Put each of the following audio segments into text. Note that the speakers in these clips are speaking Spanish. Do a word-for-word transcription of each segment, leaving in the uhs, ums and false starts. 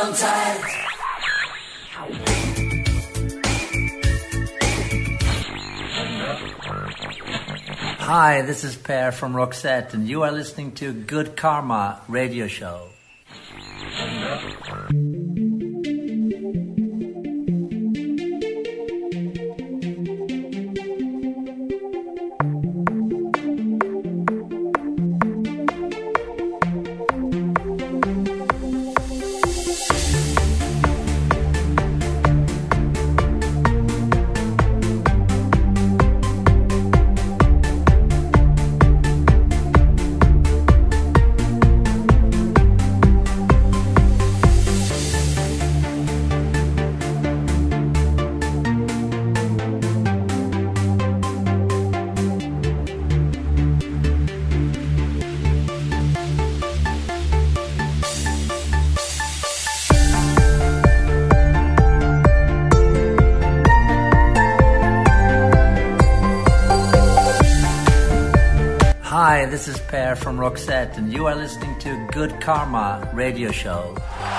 on tight. Hi, this is Per from Roxette, and you are listening to Good Karma Radio Show. Hi, this is Per from Roxette, and you are listening to Good Karma Radio Show.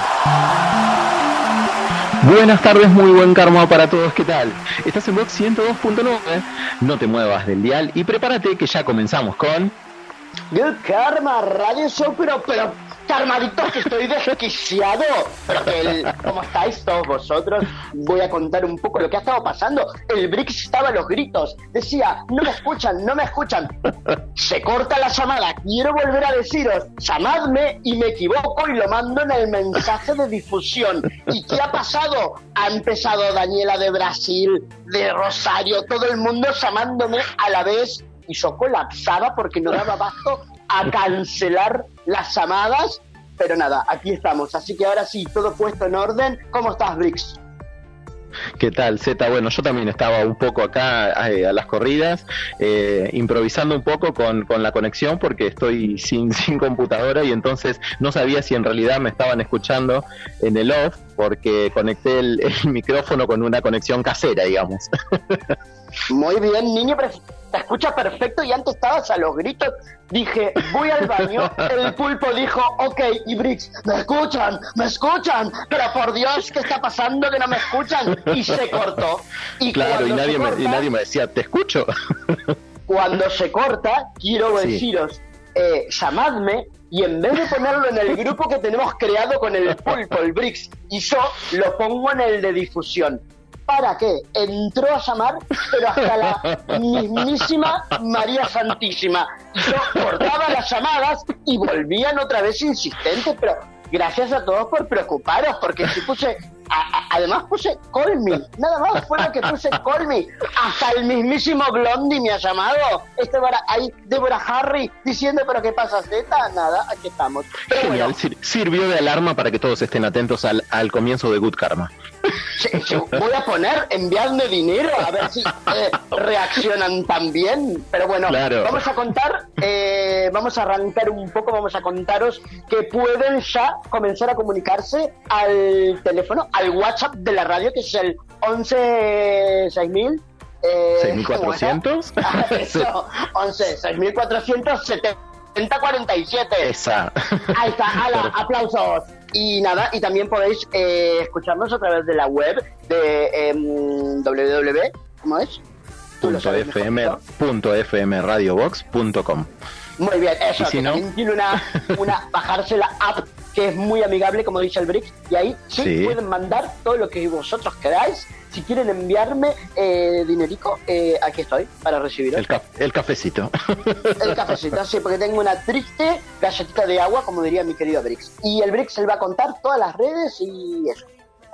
Buenas tardes, muy buen karma para todos, ¿qué tal? Estás en Vox ciento dos punto nueve, no te muevas del dial y prepárate que ya comenzamos con... Good Karma Radio Show, pero, pero, karmaditos, que estoy desquiciado. Pero que el, ¿cómo estáis todos vosotros? Voy a contar un poco lo que ha estado pasando. El Brix estaba a los gritos, decía, no me escuchan, no me escuchan. Se corta la llamada, quiero volver a deciros, llamadme y me equivoco y lo mando en el mensaje de difusión. ¿Y qué ha pasado? Ha empezado Daniela de Brasil, de Rosario, todo el mundo llamándome a la vez. Y yo colapsaba porque no daba abasto a cancelar las llamadas, pero nada, aquí estamos, así que ahora sí, todo puesto en orden. ¿Cómo estás, Brix? ¿Qué tal, Zeta? Bueno, yo también estaba un poco acá eh, a las corridas, eh, improvisando un poco con, con la conexión porque estoy sin, sin computadora y entonces no sabía si en realidad me estaban escuchando en el off porque conecté el, el micrófono con una conexión casera, digamos. Muy bien, niño, pero te escucha perfecto y antes estabas a los gritos. Dije, voy al baño. El pulpo dijo, ok, y Brix, me escuchan, me escuchan, pero por Dios, ¿qué está pasando que no me escuchan? Y se cortó. Y claro, y nadie, corta, me, y nadie me decía, te escucho. Cuando se corta, quiero sí. deciros, eh, llamadme y en vez de ponerlo en el grupo que tenemos creado con el pulpo, el Brix, y yo lo pongo en el de difusión. ¿Para qué? Entró a llamar, pero hasta la mismísima María Santísima. Yo cortaba las llamadas y volvían otra vez insistentes, pero gracias a todos por preocuparos, porque si puse, a, a, además puse Call Me, nada más fue lo que puse Call Me. Hasta el mismísimo Blondie me ha llamado. Este ahí Deborah Harry diciendo, pero ¿qué pasa, Zeta? Nada, aquí estamos. Pero genial, bueno, sirvió de alarma para que todos estén atentos al, al comienzo de Good Karma. Sí, sí, voy a poner enviarme dinero a ver si eh, reaccionan también, pero bueno, claro. Vamos a contar, eh, vamos a arrancar un poco, vamos a contaros que pueden ya comenzar a comunicarse al teléfono, al WhatsApp de la radio, que es el once seis mil eh, seis mil cuatrocientos eso, once seis mil cuatrocientos setenta cuarenta y siete. Esa. Ahí está, ala, aplausos. Y nada, y también podéis eh, escucharnos a través de la web de eh, doble u doble u doble u, ¿cómo es? Punto fm, punto fm radiobox punto com. Muy bien, eso, si que no? también tiene una, una, bajarse la app que es muy amigable, como dice el Brix, y ahí sí, sí pueden mandar todo lo que vosotros queráis. Si quieren enviarme eh, dinerico, eh, aquí estoy para recibiros. El, ca- el cafecito. El cafecito, sí, porque tengo una triste galletita de agua, como diría mi querido Brix. Y el Brix él va a contar todas las redes y eso.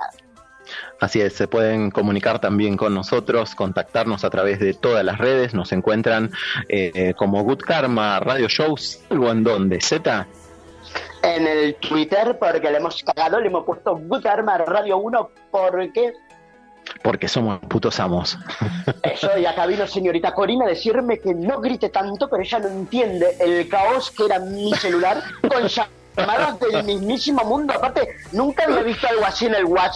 Así es, se pueden comunicar también con nosotros, contactarnos a través de todas las redes. Nos encuentran eh, como Good Karma Radio Shows, ¿algo en dónde, Zeta? En el Twitter, porque le hemos cagado, le hemos puesto Good Karma Radio uno, porque... Porque somos putos amos. Eso, y acá vino señorita Corina a decirme que no grite tanto, pero ella no entiende el caos que era mi celular con llamadas del mismísimo mundo. Aparte, nunca había visto algo así en el WhatsApp,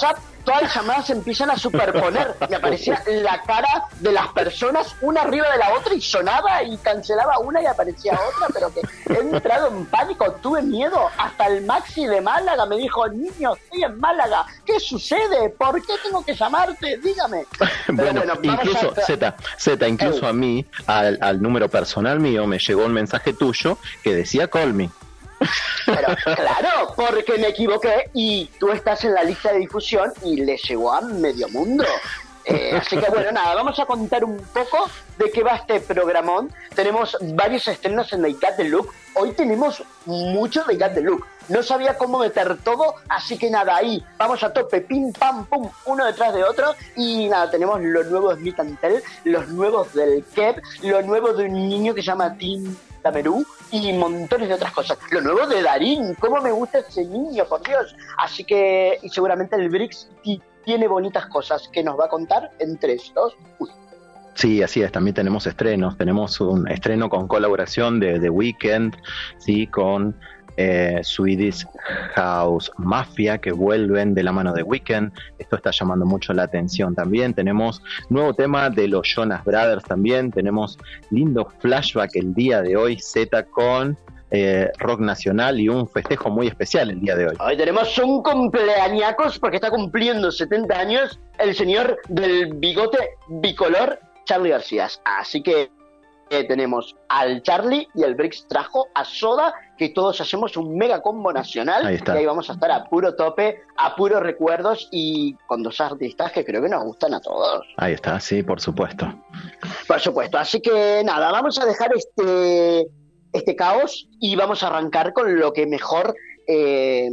todas las llamadas se empiezan a superponer. Me aparecía la cara de las personas una arriba de la otra y sonaba y cancelaba una y aparecía otra, pero que he entrado en pánico, tuve miedo. Hasta el Maxi de Málaga me dijo, niño, estoy en Málaga, ¿qué sucede? ¿Por qué tengo que llamarte? Dígame. Bueno, bueno incluso, a... Z, Z, incluso a mí, al, al número personal mío, me llegó un mensaje tuyo que decía call me. Pero claro, porque me equivoqué y tú estás en la lista de difusión y le llegó a medio mundo. Eh, así que bueno, nada, vamos a contar un poco de qué va este programón. Tenemos varios estrenos en The Got The Look. Hoy tenemos mucho de Got The Look. No sabía cómo meter todo, así que nada, ahí vamos a tope, pim, pam, pum, uno detrás de otro. Y nada, tenemos los nuevos Smith and Tell, los nuevos del Kev, lo nuevo de un niño que se llama Tim Tamerú y montones de otras cosas. Lo nuevo de Darín, cómo me gusta ese niño, por Dios. Así que, y seguramente el Brix tiene bonitas cosas que nos va a contar en tres, dos, uno. Sí, así es, también tenemos estrenos, tenemos un estreno con colaboración de The Weeknd, sí, con eh, Swedish House Mafia, que vuelven de la mano de Weeknd. Esto está llamando mucho la atención también. Tenemos nuevo tema de los Jonas Brothers también, tenemos lindo flashback el día de hoy, Z con eh, rock nacional y un festejo muy especial el día de hoy. Hoy tenemos un cumpleañacos porque está cumpliendo setenta años el señor del bigote bicolor, Charly García. Así que eh, tenemos al Charly y el Brix trajo a Soda, que todos hacemos un mega combo nacional. Ahí está. Y ahí vamos a estar a puro tope, a puros recuerdos y con dos artistas que creo que nos gustan a todos. Ahí está, sí, por supuesto. Por supuesto, así que nada, vamos a dejar este, este caos y vamos a arrancar con lo que mejor... Eh,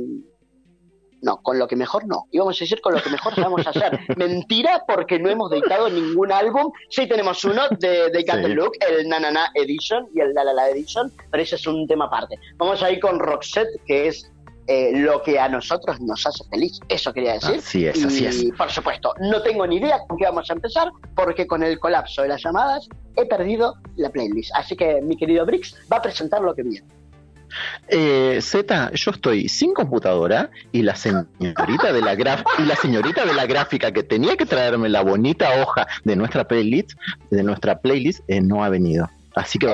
No, con lo que mejor no. Íbamos a decir con lo que mejor sabemos hacer. Mentira, porque no hemos editado ningún álbum. Sí tenemos uno de The Got The Look, el Na Na Na Edition y el La La La Edition, pero ese es un tema aparte. Vamos a ir con Roxette, que es eh, lo que a nosotros nos hace feliz. Eso quería decir. Así es, y, así es. Y por supuesto, no tengo ni idea con qué vamos a empezar, porque con el colapso de las llamadas he perdido la playlist. Así que mi querido Brix va a presentar lo que viene. Eh, Z, yo estoy sin computadora y la señorita de la graf y la señorita de la gráfica que tenía que traerme la bonita hoja de nuestra playlist, de nuestra playlist, eh, no ha venido. Así que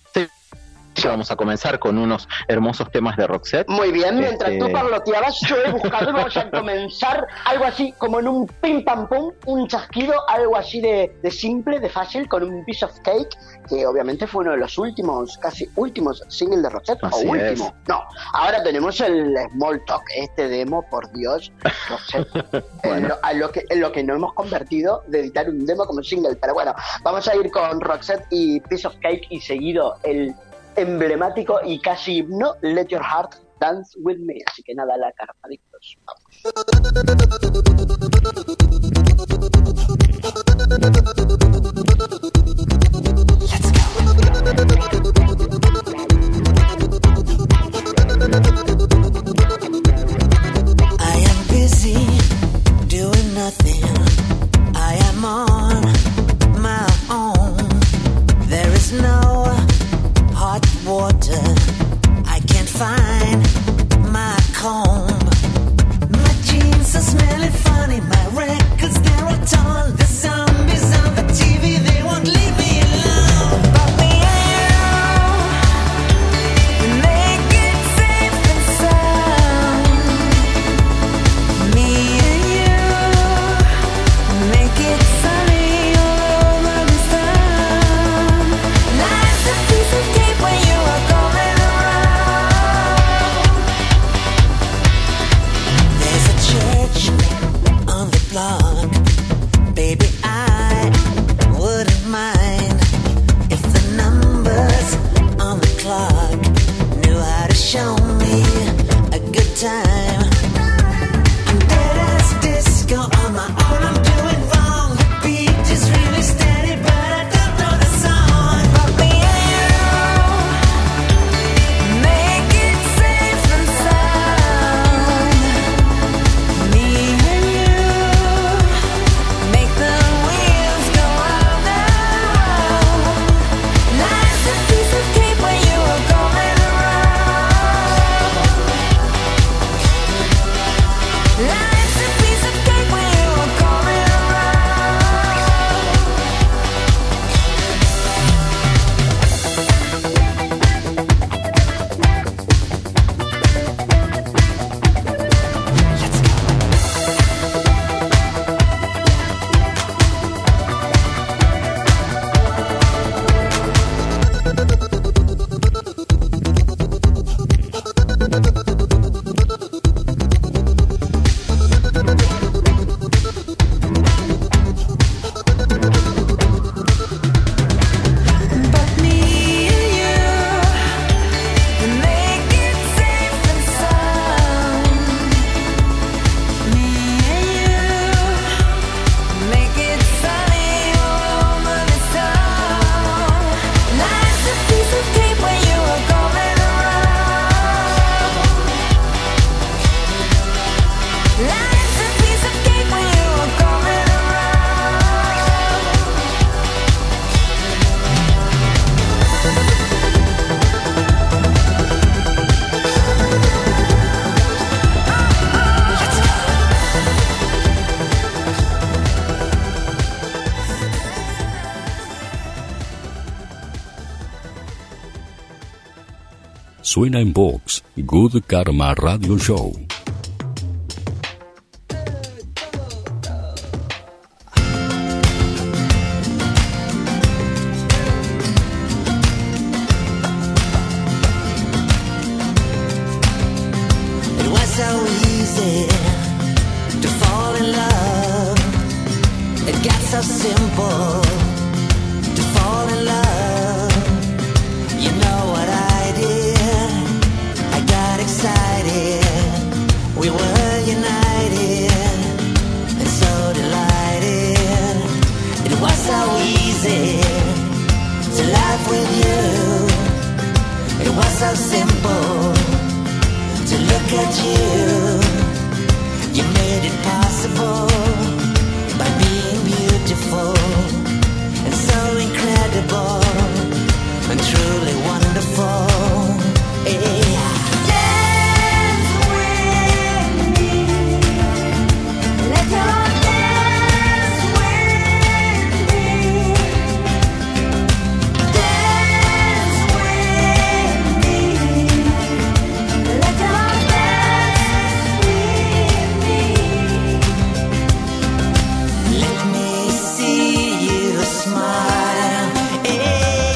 vamos a comenzar con unos hermosos temas de Roxette. Muy bien, mientras este... tú parloteabas, yo he buscado y vamos a comenzar algo así como en un pim pam pum, un chasquido, algo así de, de simple, de fácil, con un piece of cake, que obviamente fue uno de los últimos, casi últimos singles de Roxette, así o último. Es. No, ahora tenemos el Small Talk, este demo, por Dios, Roxette, bueno. en, lo, a lo que, en lo que no hemos convertido de editar un demo como single, pero bueno, vamos a ir con Roxette y Piece of Cake y seguido el emblemático y casi himno Let Your Heart Dance With Me. Así que nada, la carpadictos, I am busy doing nothing. I am on my own. There is no hot water. I can't find my comb. My jeans are smelling funny. My records, they're all torn. The zombies on the T V, they won't leave me alone. But me and you, we make it safe and sound. Me and you, make it sunny all over the sun. Life's a piece of cake when you are going around. There's a church on the block. Baby, Suena en Vox, Good Karma Radio Show. Simple to fall in love. You know what I did? I got excited. We were united and so delighted. It was so easy to laugh with you. It was so simple to look at you. You made it possible by being beautiful and so incredible and truly wonderful. Yeah. Dance with me. Let your dance with me. Dance with me. Let your dance with me. Let me see you smile. Hey.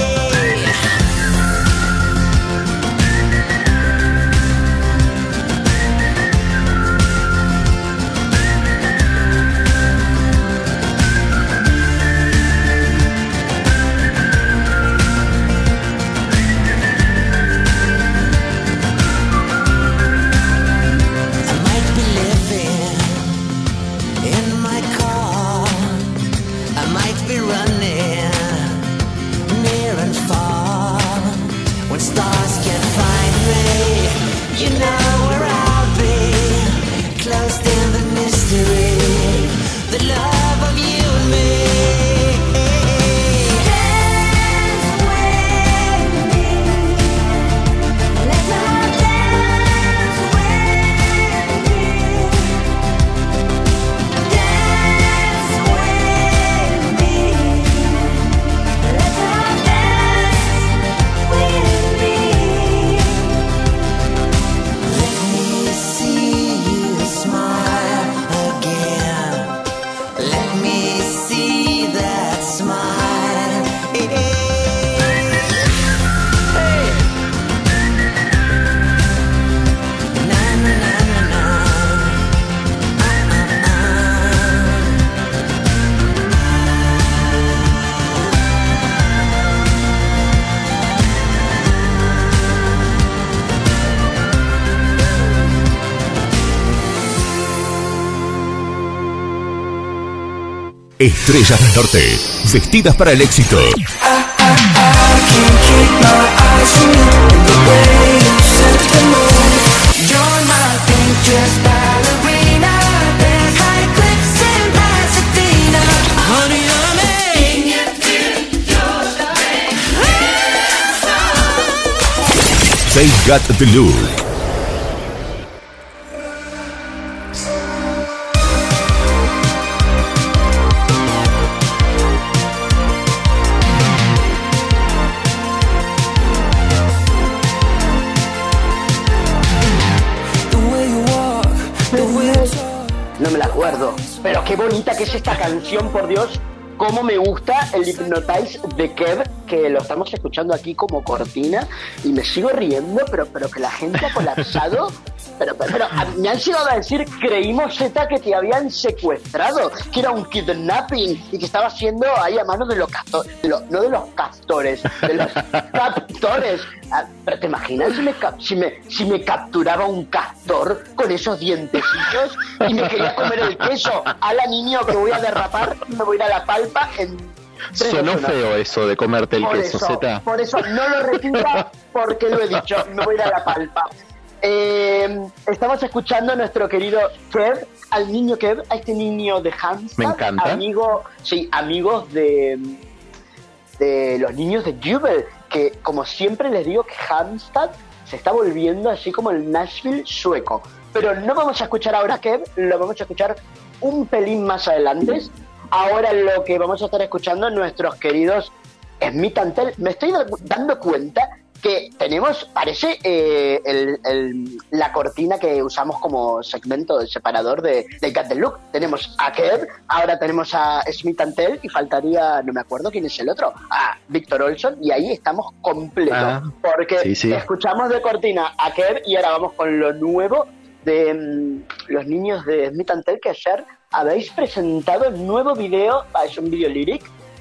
I might be living in my car. I might be running near and far. When stars can't find me, you know where I'll be. Closed in the mystery, the love of you and me. Dance with me. Let your dance with me. Dance with me. Let your dance with me. Let me see you smile again. Let me see that smile. Hey. Hey. Na na na na na. Estrellas del Norte, vestidas para el éxito. They got the look. No me la acuerdo, pero qué bonita que es esta canción, por Dios. Cómo me gusta el Hypnotize de Kev, que lo estamos escuchando aquí como cortina, y me sigo riendo, pero, pero que la gente ha colapsado. Pero, pero, pero me han llegado a decir, creímos, Zeta, que te habían secuestrado, que era un kidnapping y que estaba siendo ahí a mano de los castores, de los, no de los castores, de los captores. Ah, pero te imaginas si me, cap- si, me, si me capturaba un castor con esos dientecillos y me quería comer el queso. Ala, niño, que voy a derrapar y me voy a ir a la palpa en... Sonó feo eso de comerte el por queso, eso, Zeta. Por eso no lo repita, porque lo he dicho, me voy a ir a la palpa. Eh, estamos escuchando a nuestro querido Kev, al niño Kev, a este niño de Hamstad. Me encanta. Amigo, sí, amigos de, de los niños de Jubel, que como siempre les digo que Hamstad se está volviendo así como el Nashville sueco. Pero no vamos a escuchar ahora a Kev, lo vamos a escuchar un pelín más adelante. Ahora lo que vamos a estar escuchando nuestros queridos Smith and Tell. Me estoy dando cuenta que tenemos, parece eh, el, el, la cortina que usamos como segmento de separador de, de Got the Look. Tenemos a Kev, ahora tenemos a Smith and Tell y faltaría, no me acuerdo quién es el otro, a Victor Olson, y ahí estamos completos, ah, porque sí, sí. escuchamos de cortina a Kev y ahora vamos con lo nuevo de um, los niños de Smith and Tell, que ayer habéis presentado el nuevo video, es un video lyric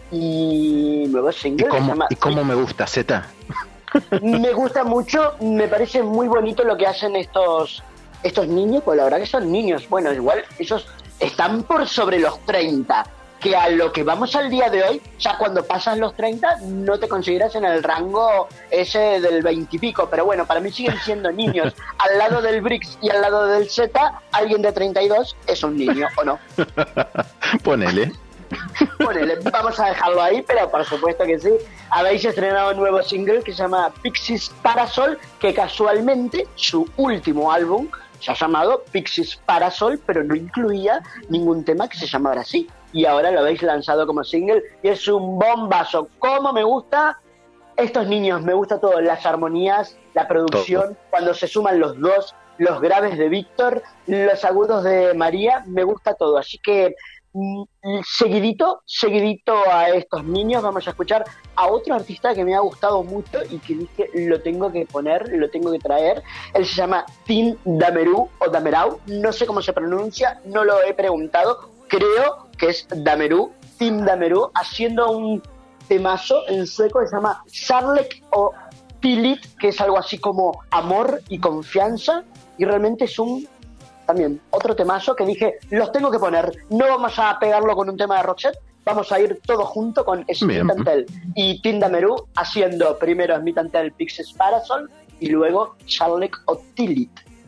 y nuevo single. ¿Y cómo, se llama, ¿y cómo me gusta, Zeta? Me gusta mucho, me parece muy bonito lo que hacen estos estos niños, pues la verdad que son niños, bueno, igual esos están por sobre los treinta, que a lo que vamos al día de hoy, ya cuando pasas los treinta no te consideras en el rango ese del veinte y pico, pero bueno, para mí siguen siendo niños. Al lado del Brix y al lado del Z, alguien de treinta y dos es un niño, ¿o no? Ponele. Ponele, vamos a dejarlo ahí, pero por supuesto que sí. Habéis estrenado un nuevo single que se llama Pixies Parasol, que casualmente su último álbum se ha llamado Pixies Parasol, pero no incluía ningún tema que se llamara así. Y ahora lo habéis lanzado como single y es un bombazo. ¿Cómo me gusta estos niños? Me gusta todo, las armonías, la producción, todo. Cuando se suman los dos, los graves de Víctor, los agudos de María, me gusta todo. Así que seguidito, seguidito a estos niños vamos a escuchar a otro artista que me ha gustado mucho y que dije lo tengo que poner, lo tengo que traer. Él se llama Tim Dameru o Damerau, no sé cómo se pronuncia, no lo he preguntado, creo que es Dameru, Tim Dameru, haciendo un temazo en sueco que se llama Sarlek o Tillit, que es algo así como amor y confianza, y realmente es un también otro temazo que dije, los tengo que poner, no vamos a pegarlo con un tema de Roxette, vamos a ir todo junto con Smith and Tell y Tim Dameru haciendo primero Smith and Tell Pixies Parasol y luego Charlek o Tillit.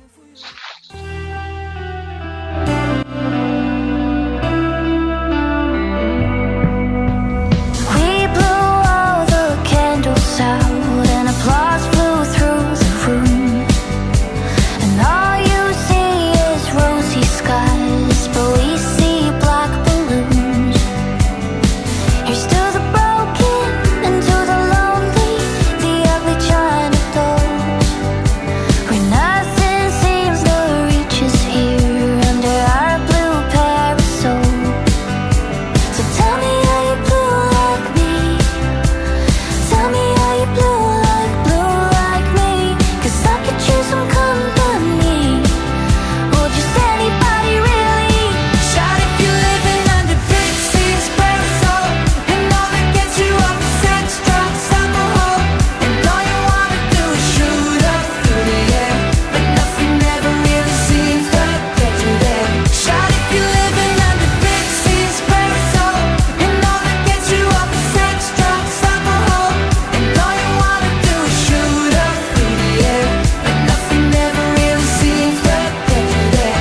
We blew all the candles out and applause flew through the room, and all you rosy skies, but we see black balloons. Here's to the broken and to the lonely, the ugly China dolls, where nothing seems to reach us here under our blue parasol. So tell me, are you blue like me? Tell me, are you blue like, blue like me? 'Cause I could use some company. Just anybody really. Shout if you're living under Pixies Parasol, and all that gets you off is sex, drugs, alcohol, and all you wanna do is shoot up through the air, but nothing ever really seems to get you there. Shout if you're living under Pixies Parasol, and all that gets you off is sex, drugs, alcohol, and all you wanna do is shoot up through the air, but nothing ever really seems to get you there.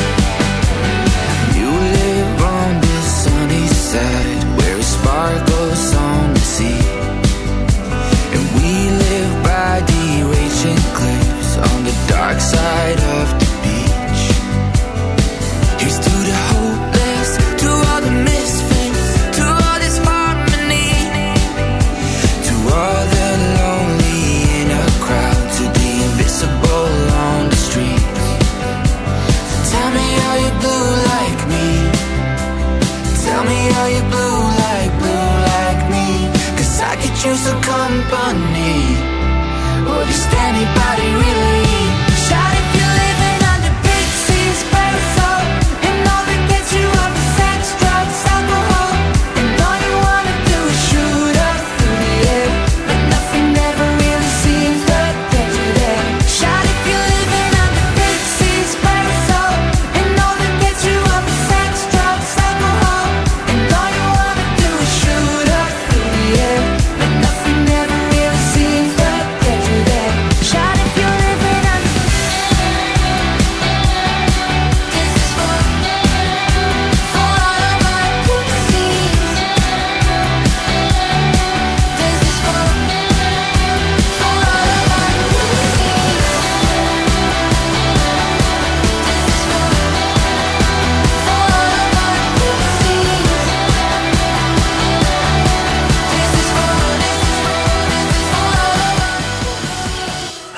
You live on this sunny side where it sparkles on the sea, and we live by the raging cliffs on the dark side of the beach. Here's to the hopeless, to all the misfits, to all this harmony, to all the lonely in a crowd, to the invisible on the streets. So tell me, are you blue like me? Tell me, are you blue like, blue like me? 'Cause I could use some company, or just anybody really. Shout if you're living under Pixies Parasol, and all that gets you off is sex, drugs, alcohol, and all you wanna do is shoot up through the air, but nothing ever really seems to get you there. Shout if you're living under Pixies Parasol, and all that gets you off is sex, drugs, alcohol, and all you wanna do is shoot up through the air, but nothing ever really seems to get you there. Shout if you're living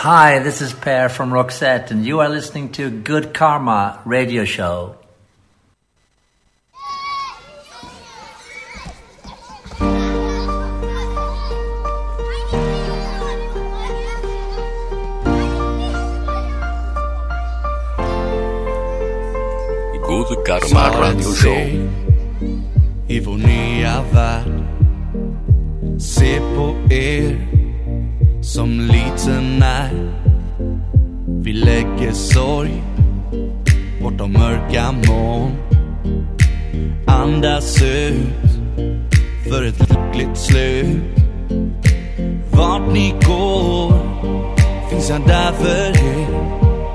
Hi, this is Per from Roxette, and you are listening to Good Karma Radio Show. Good Karma Radio Show. I vår nya värld, se på er som liten är. Vi lägger sorg bortom mörka moln, andas ut för ett lyckligt slut. Vart ni går finns jag där för er.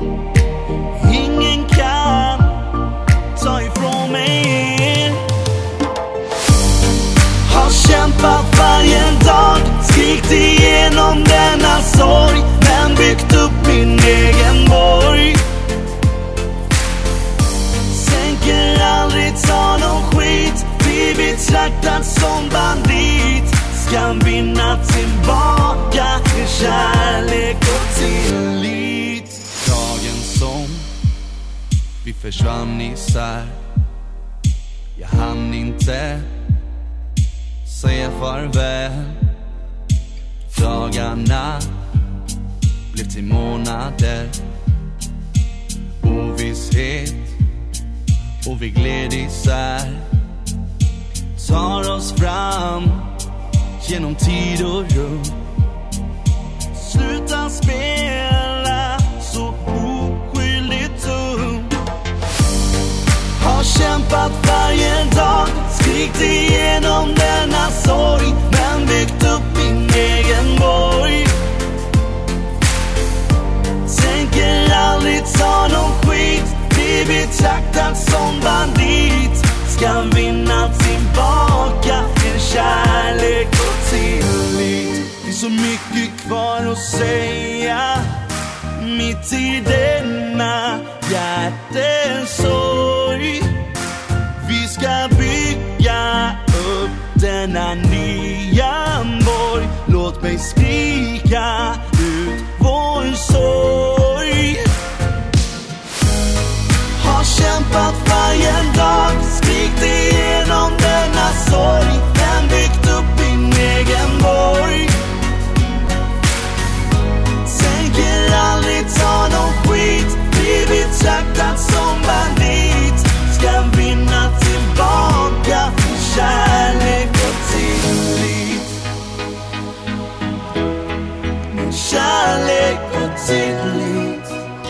Ingen kan ta ifrån mig er. Har kämpat varje dag, skrikt igenom denna sorg, men byggt upp min egen borg. Tänker aldrig ta någon skit, blivit slaktad som bandit. Ska vinna tillbaka en kärlek och tillit. Dagen som vi försvann isär, jag hann inte säga farväl. Dagarna blev till månader, ovisshet och vi gled isär. Tar oss fram genom tid och rum. Sluta spela så oskyldigt dum. Har kämpat varje dag, skrikt igenom denna sorg, men byggt upp min egen borg. Tänker aldrig ta någon skit, blivit slaktad som bandit. Ska vinna tillbaka en kärlek och tillit. Det är så mycket kvar att säga mitt i denna hjärtesorg. Vi ska bygga upp denna nya borg. Låt mig skrika ut vår sorg. Har kämpat varje dag, skrikt igenom denna sorg, men byggt upp min egen borg. Tänker aldrig ta någon skit, blivit slaktad som bandit. Ska vinna tillbaka kärlek och tillit. Min kärlek och tillit.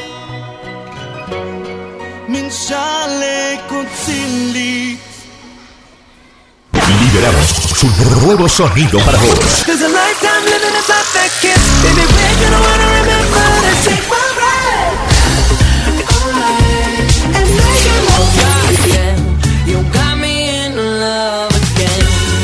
Min kärlek och tillit. Liberamos su nuevo sonido para vos. There's a lifetime living a perfect kiss. Baby, we're gonna wanna remember to take my breath. Alright, and make it over again. You got me in love again.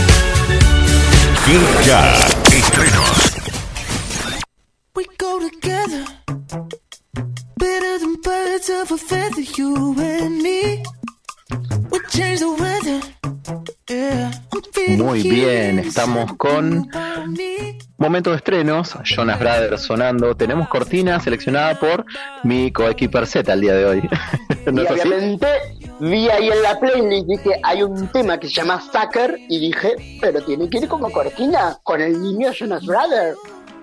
Finca Estrenos. We go together, better than birds of a feather, you and me. We change the weather. Yeah. Muy bien, estamos con momento de estrenos, Jonas Brothers sonando. Tenemos cortina seleccionada por mi coequiper Z el día de hoy. ¿No y obviamente así? Vi ahí en la playlist, dije, hay un tema que se llama Sucker, y dije, pero tiene que ir como cortina con el niño Jonas Brothers.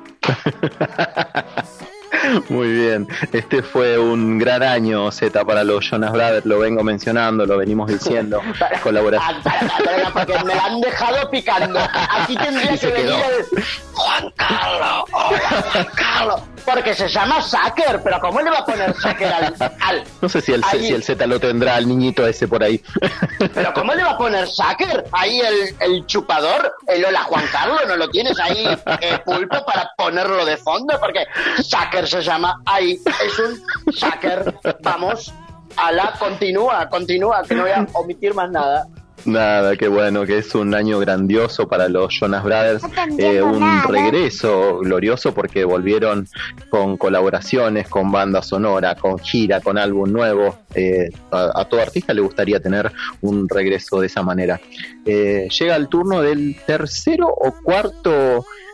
Muy bien, este fue un gran año, Z, para los Jonas Brothers, lo vengo mencionando, lo venimos diciendo. Colaboración. Porque me la han dejado picando. Aquí tendría que venir el Juan Carlos, hola Juan Carlos, porque se llama Sucker, pero ¿cómo le va a poner Sucker al...? al no sé si el, ahí, si el Z lo tendrá, al niñito ese por ahí. Pero ¿cómo le va a poner Sucker? Ahí el, el chupador, el hola Juan Carlos, ¿no lo tienes ahí, eh, Pulpo, para ponerlo de fondo? Porque Sucker se llama ahí, es un Sucker. Vamos, a la continúa, continúa, que no voy a omitir más nada. Nada, qué bueno, que es un año grandioso para los Jonas Brothers, eh, un regreso glorioso porque volvieron con colaboraciones, con banda sonora, con gira, con álbum nuevo. Eh, a, a todo artista le gustaría tener un regreso de esa manera. Eh, llega el turno del tercero o cuarto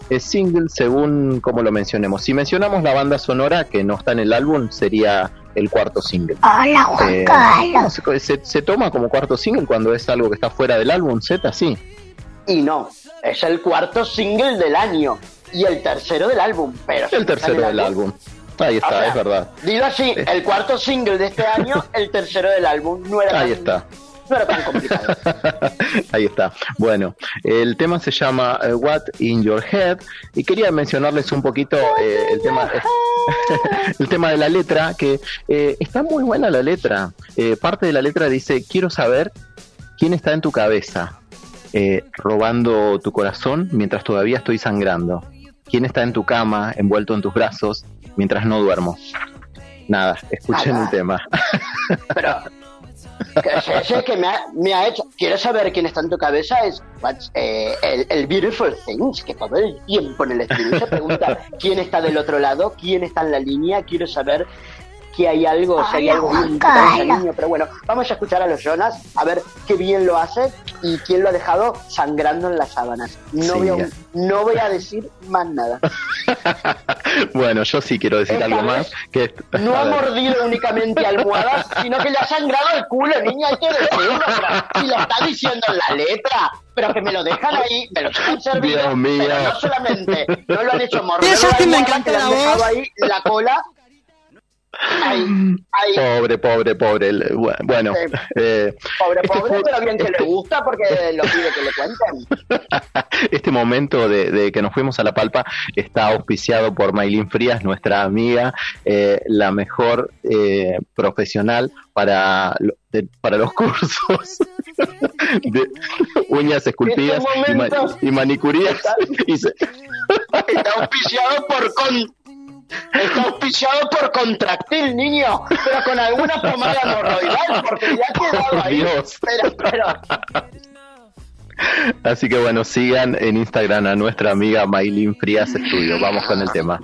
es single según como lo mencionemos. Si mencionamos la banda sonora que no está en el álbum, sería el cuarto single. Hola, Juan Eh, Carlos. ¿se, se, se toma como cuarto single cuando es algo que está fuera del álbum, Z? Sí. Y no, es el cuarto single del año y el tercero del álbum. Pero El tercero del álbum. Ahí está, O sea, es verdad. Digo así, Eh. el cuarto single de este año, el tercero del álbum. No era Ahí tan, está. No era tan complicado. Ahí está. Bueno, el tema se llama eh, What in Your Head y quería mencionarles un poquito eh, el tema el tema de la letra, que eh, está muy buena la letra. Eh, parte de la letra dice: quiero saber quién está en tu cabeza, eh, robando tu corazón mientras todavía estoy sangrando. ¿Quién está en tu cama, envuelto en tus brazos, mientras no duermo? Nada, escuchen Nada. el tema. Pero que sé, sé que me ha, me ha hecho. Quiero saber quién está en tu cabeza. Es what's, eh, el, el Beautiful Things, que todo el tiempo en el estribillo se pregunta quién está del otro lado, quién está en la línea. Quiero saber que hay algo, si hay Hola, algo Juan bien con ese Carlos. niño. Pero bueno, vamos a escuchar a los Jonas, a ver qué bien lo hace y quién lo ha dejado sangrando en las sábanas. No, Sí, voy, a, ya. no voy a decir más nada. Bueno, yo sí quiero decir Esta algo vez más. Que No a ha ver. mordido únicamente almohadas, sino que le ha sangrado el culo, niña, hay que decirlo. Pero si lo está diciendo en la letra, pero que me lo dejan ahí, me lo dejan servido, Dios mío. pero no solamente, no lo han hecho morder Eso la que me almohada, encanta que le han la dejado voz. ahí la cola. Ahí, ahí, Pobre, pobre, pobre. El- Bueno, Sí. eh, pobre, este pobre, fue- pero bien que este- le gusta porque lo pide que le cuenten. este momento de, de que nos fuimos a La Palpa está auspiciado por Maylin Frías, nuestra amiga, eh, la mejor eh, profesional para, lo- de- para los cursos de uñas esculpidas Este y, ma- momento- y manicurías. Y se- Está auspiciado por con... Está auspiciado por Contractil, niño, pero con alguna pomada hemorroidal, porque ya ha quedado ahí. Dios. Pero, pero, Así que bueno, sigan en Instagram a nuestra amiga Maylin Frías Estudio. Vamos con el tema.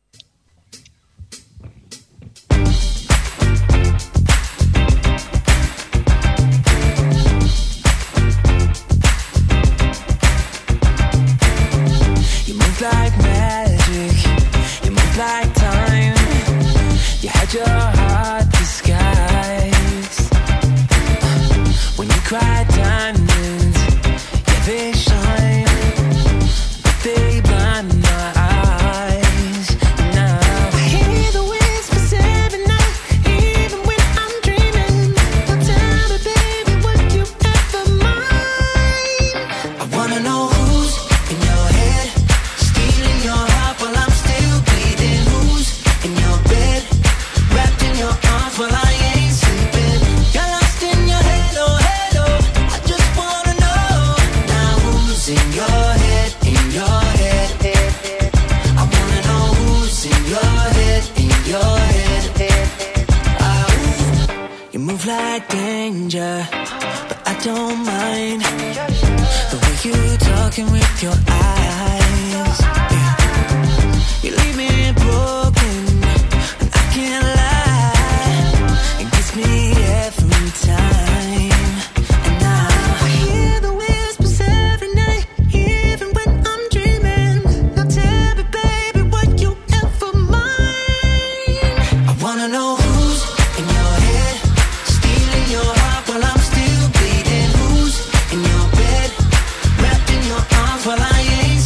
You move like magic, you move like time. You had your heart disguised. When you cry diamonds, yeah they shine, but they blind my eyes. Now I hear the whispers every night, even when I'm dreaming. Don't tell me, baby, would you ever mind? I wanna know who's in your head, stealing your heart while I'm still bleeding. Who's in your bed, wrapped in your arms while I ain't sleeping? Got lost in your head, oh head, oh. I just wanna know now who's in your head, in your head. I wanna know who's in your head, in your head. Ah, ooh. You move like danger, but I don't mind the way you talking with your eyes. Yeah. You leave me broken, and I can't lie. It gets me every time. And now I hear the whispers every night, even when I'm dreaming. Now tell me, baby, would you ever mind? I wanna know who's in your head, stealing your heart while I'm still bleeding. Who's in your bed, wrapped in your arms while I ain't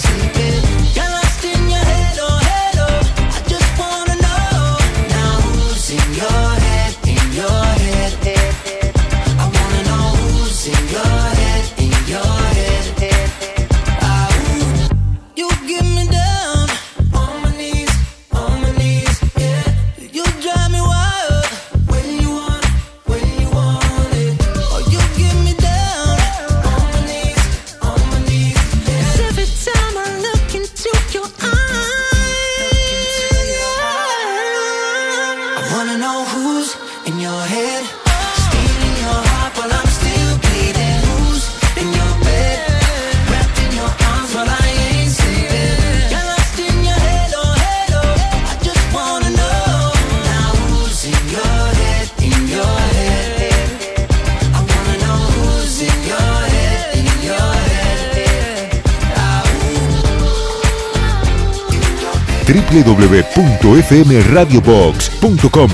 doble u doble u doble u punto f m radio box punto com.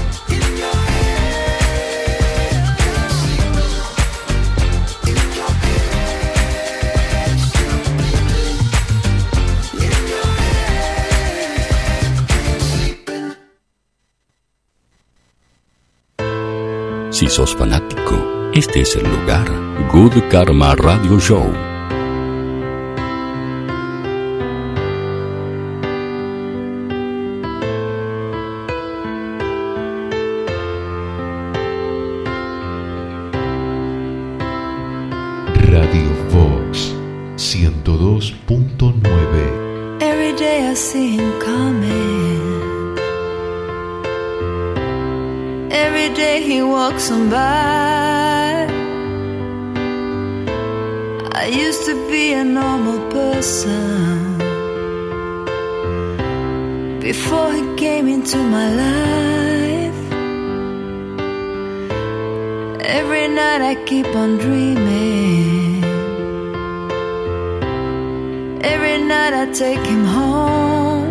Si sos fanático, este es el lugar. Good Karma Radio Show. Radio Vox ciento dos punto nueve. Every day I see him coming. Every day he walks on by. I used to be a normal person before he came into my life. Every night I keep on dreaming. Every night I take him home.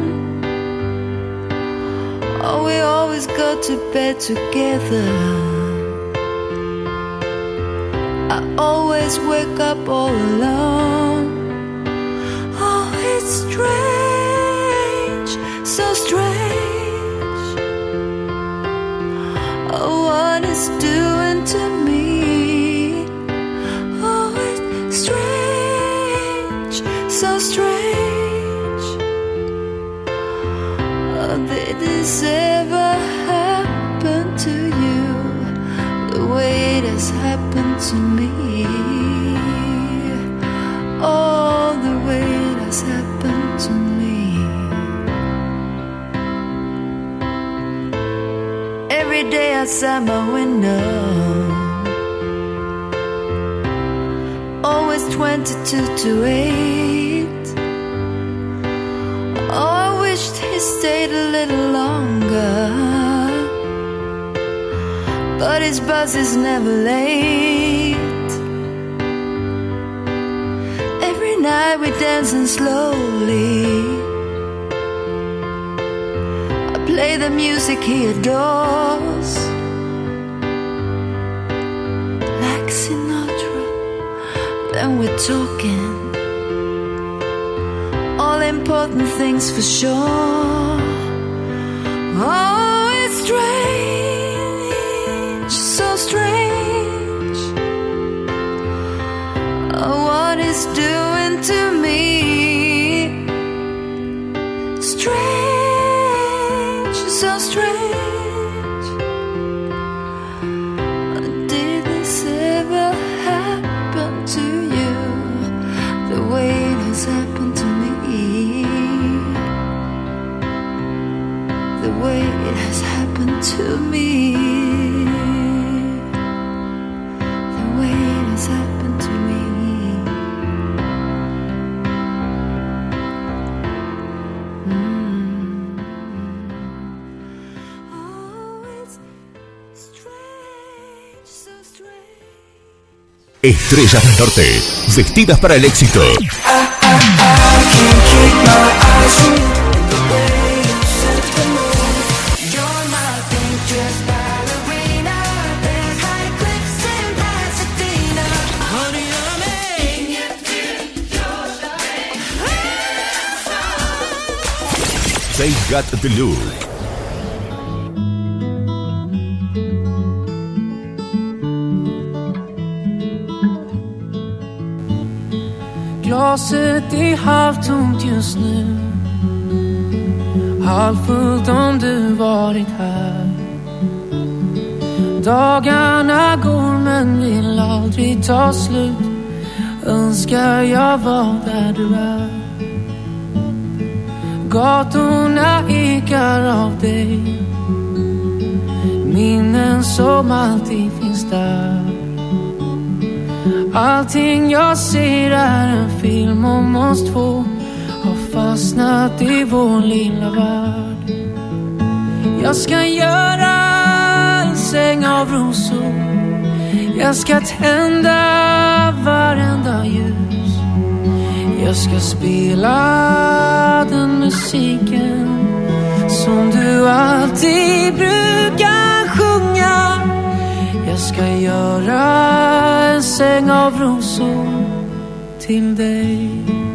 Oh, we always go to bed together. I always wake up all alone. Oh, it's strange, so strange. Oh, what it's doing to me. Oh, it's strange, so strange. Oh, did this ever happen to you the way it has happened to me? Oh, the way it has happened to me. Every day outside my window, always twenty-two to eight. Oh, I wished he stayed a little longer, but his bus is never late. Every night we're dancing slowly. I play the music he adores, like Sinatra. Then we're talking all important things for sure. Oh, it's strange, so strange. Oh, what it's doing to me. Strange, so strange. Did this ever happen to you the way it has happened to me? The way it has happened to me. The way it has happened to me. Mm. Oh, it's strange, so strange. Estrellas del Norte, vestidas para el éxito. I, I, I can't keep my eyes from you. The way you set the mood. You're my Pinterest ballerina. There's high cliffs in Pasadena. Honey, I'm in your They got the look. Glaset är halvtomt just nu, halvfullt om du varit här. Dagarna går men vill aldrig ta slut. Önskar jag var där du är. Gatorna ekar av dig, minnen som alltid finns där. Allting jag ser är en film om oss två, har fastnat i vår lilla värld. Jag ska göra en säng av rosor, jag ska tända varenda ljus. Jag ska spela den musiken som du alltid brukar sjunga. Jag ska göra en säng av rosor till dig.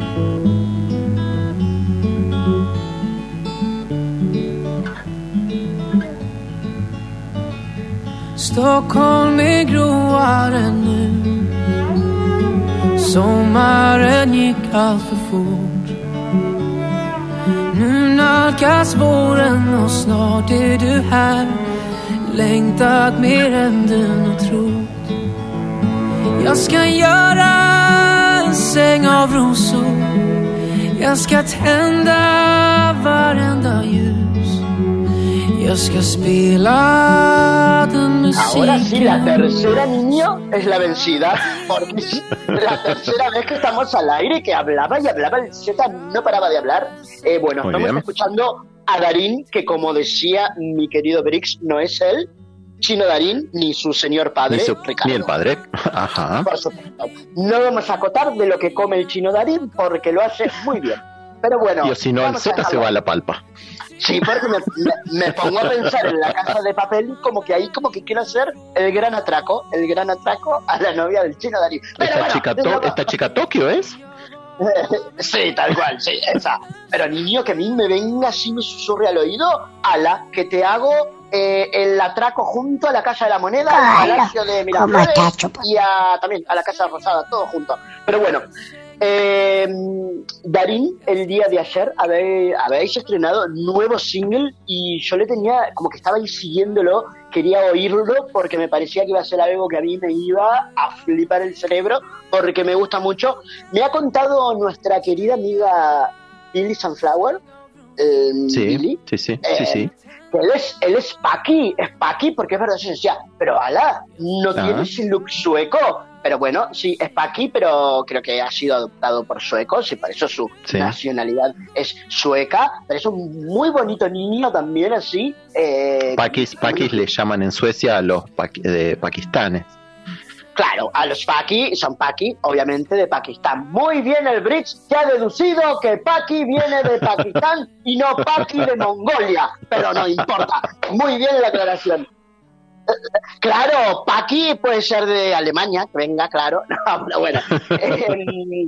Stockholm är gråare nu. Sommaren gick allt för fort. Nu nalkas våren och snart är du här. Längtat mer än du nog trott. Jag ska göra en säng av rosor. Jag ska tända varenda ljus. Yo ska spela den musiken. Ahora sí, la tercera, niño, es la vencida. Porque es la tercera vez que estamos al aire, que hablaba y hablaba, el Z no paraba de hablar. Eh, bueno, Muy estamos bien. escuchando a Darín, que como decía mi querido Brix, no es él, Chino Darín, ni su señor padre, Ni, su- Ricardo. ni el padre. Ajá. Por supuesto. No vamos a acotar de lo que come el Chino Darín, porque lo hace muy bien. Pero bueno, Y si no, el vamos a Z se dejarlo. va a la palpa. Sí, porque me, me, me pongo a pensar en La Casa de Papel y como que ahí como que quiero hacer el gran atraco, el gran atraco a la novia del Chino Darín. Pero Esta, bueno, chica to- dejamos- esta chica Tokio es. Sí, tal cual, sí, esa. Pero niño, que a mí me venga así, me susurre al oído, ala, que te hago eh, el atraco junto a la Casa de la Moneda, al Ala, Palacio de ¿cómo Miraflores está, chupa? y a, también a la Casa Rosada, todo junto. Pero bueno, eh, Darín, el día de ayer habe- habéis estrenado nuevo single y yo le tenía, como que estaba ahí siguiéndolo, quería oírlo porque me parecía que iba a ser algo que a mí me iba a flipar el cerebro porque me gusta mucho. Me ha contado nuestra querida amiga Billy Sunflower, eh, Sí, Billy, sí, sí, eh, sí, sí. que él es, él es Paqui, es Paqui, porque es verdad, se decía, pero ala, no Ah. tiene ese look sueco. Pero bueno, sí, es Paqui, pero creo que ha sido adoptado por suecos y por eso su Sí. nacionalidad es sueca. Pero es un muy bonito niño también, así. Eh, Paquis, paquis le llaman en Suecia a los paqui- de pakistanes. Claro, a los Paqui, son Paqui, obviamente, de Pakistán. Muy bien, el Brix que ha deducido que Paqui viene de Pakistán y no Paqui de Mongolia, pero no importa. Muy bien la aclaración. Eh, Claro, Paqui puede ser de Alemania, que venga, claro. No, pero bueno. Eh,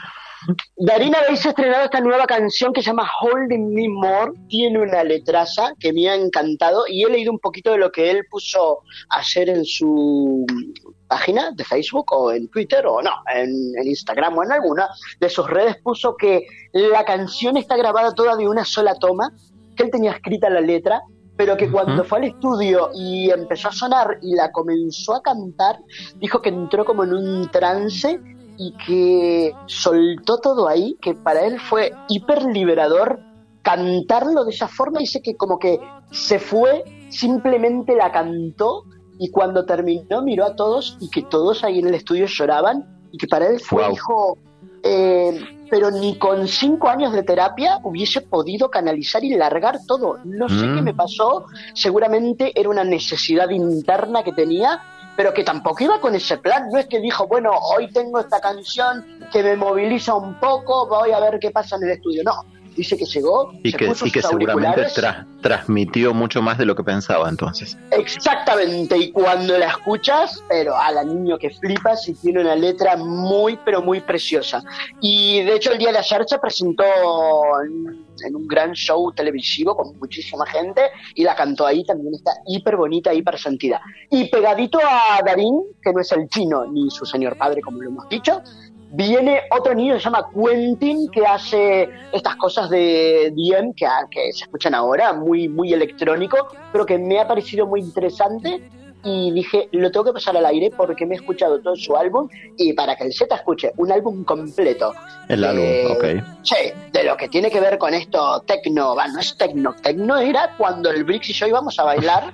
Darín, habéis estrenado esta nueva canción que se llama Holding Me More. Tiene una letraza que me ha encantado y he leído un poquito de lo que él puso ayer en su página de Facebook o en Twitter o no, en, en Instagram o en alguna de sus redes. Puso que la canción está grabada toda de una sola toma, que él tenía escrita la letra, pero que cuando Ujú. fue al estudio y empezó a sonar y la comenzó a cantar, dijo que entró como en un trance y que soltó todo ahí, que para él fue hiper liberador cantarlo de esa forma. Dice que como que se fue, simplemente la cantó y cuando terminó miró a todos y que todos ahí en el estudio lloraban y que para él fue, Wow. dijo, eh, pero ni con cinco años de terapia hubiese podido canalizar y largar todo. No sé Mm. qué me pasó, seguramente era una necesidad interna que tenía, pero que tampoco iba con ese plan. No es que dijo, bueno, hoy tengo esta canción que me moviliza un poco, voy a ver qué pasa en el estudio. No, dice que llegó, Y se que, puso y que sus seguramente auriculares. tra- transmitió mucho más de lo que pensaba entonces. Exactamente, y cuando la escuchas, pero a la niño que flipas y tiene una letra muy, pero muy preciosa. Y de hecho el día de ayer se presentó en, en un gran show televisivo con muchísima gente y la cantó ahí, también está hiper bonita, hiper sentida. Y pegadito a Darín, que no es el chino ni su señor padre como lo hemos dicho, viene otro niño que se llama Quentin, que hace estas cosas de D M que, que se escuchan ahora, muy, muy electrónico, pero que me ha parecido muy interesante y dije, lo tengo que pasar al aire porque me he escuchado todo su álbum y para que el Z escuche un álbum completo. El de- álbum, ok. Sí, de lo que tiene que ver con esto tecno, va, no es tecno, tecno era cuando el Brix y yo íbamos a bailar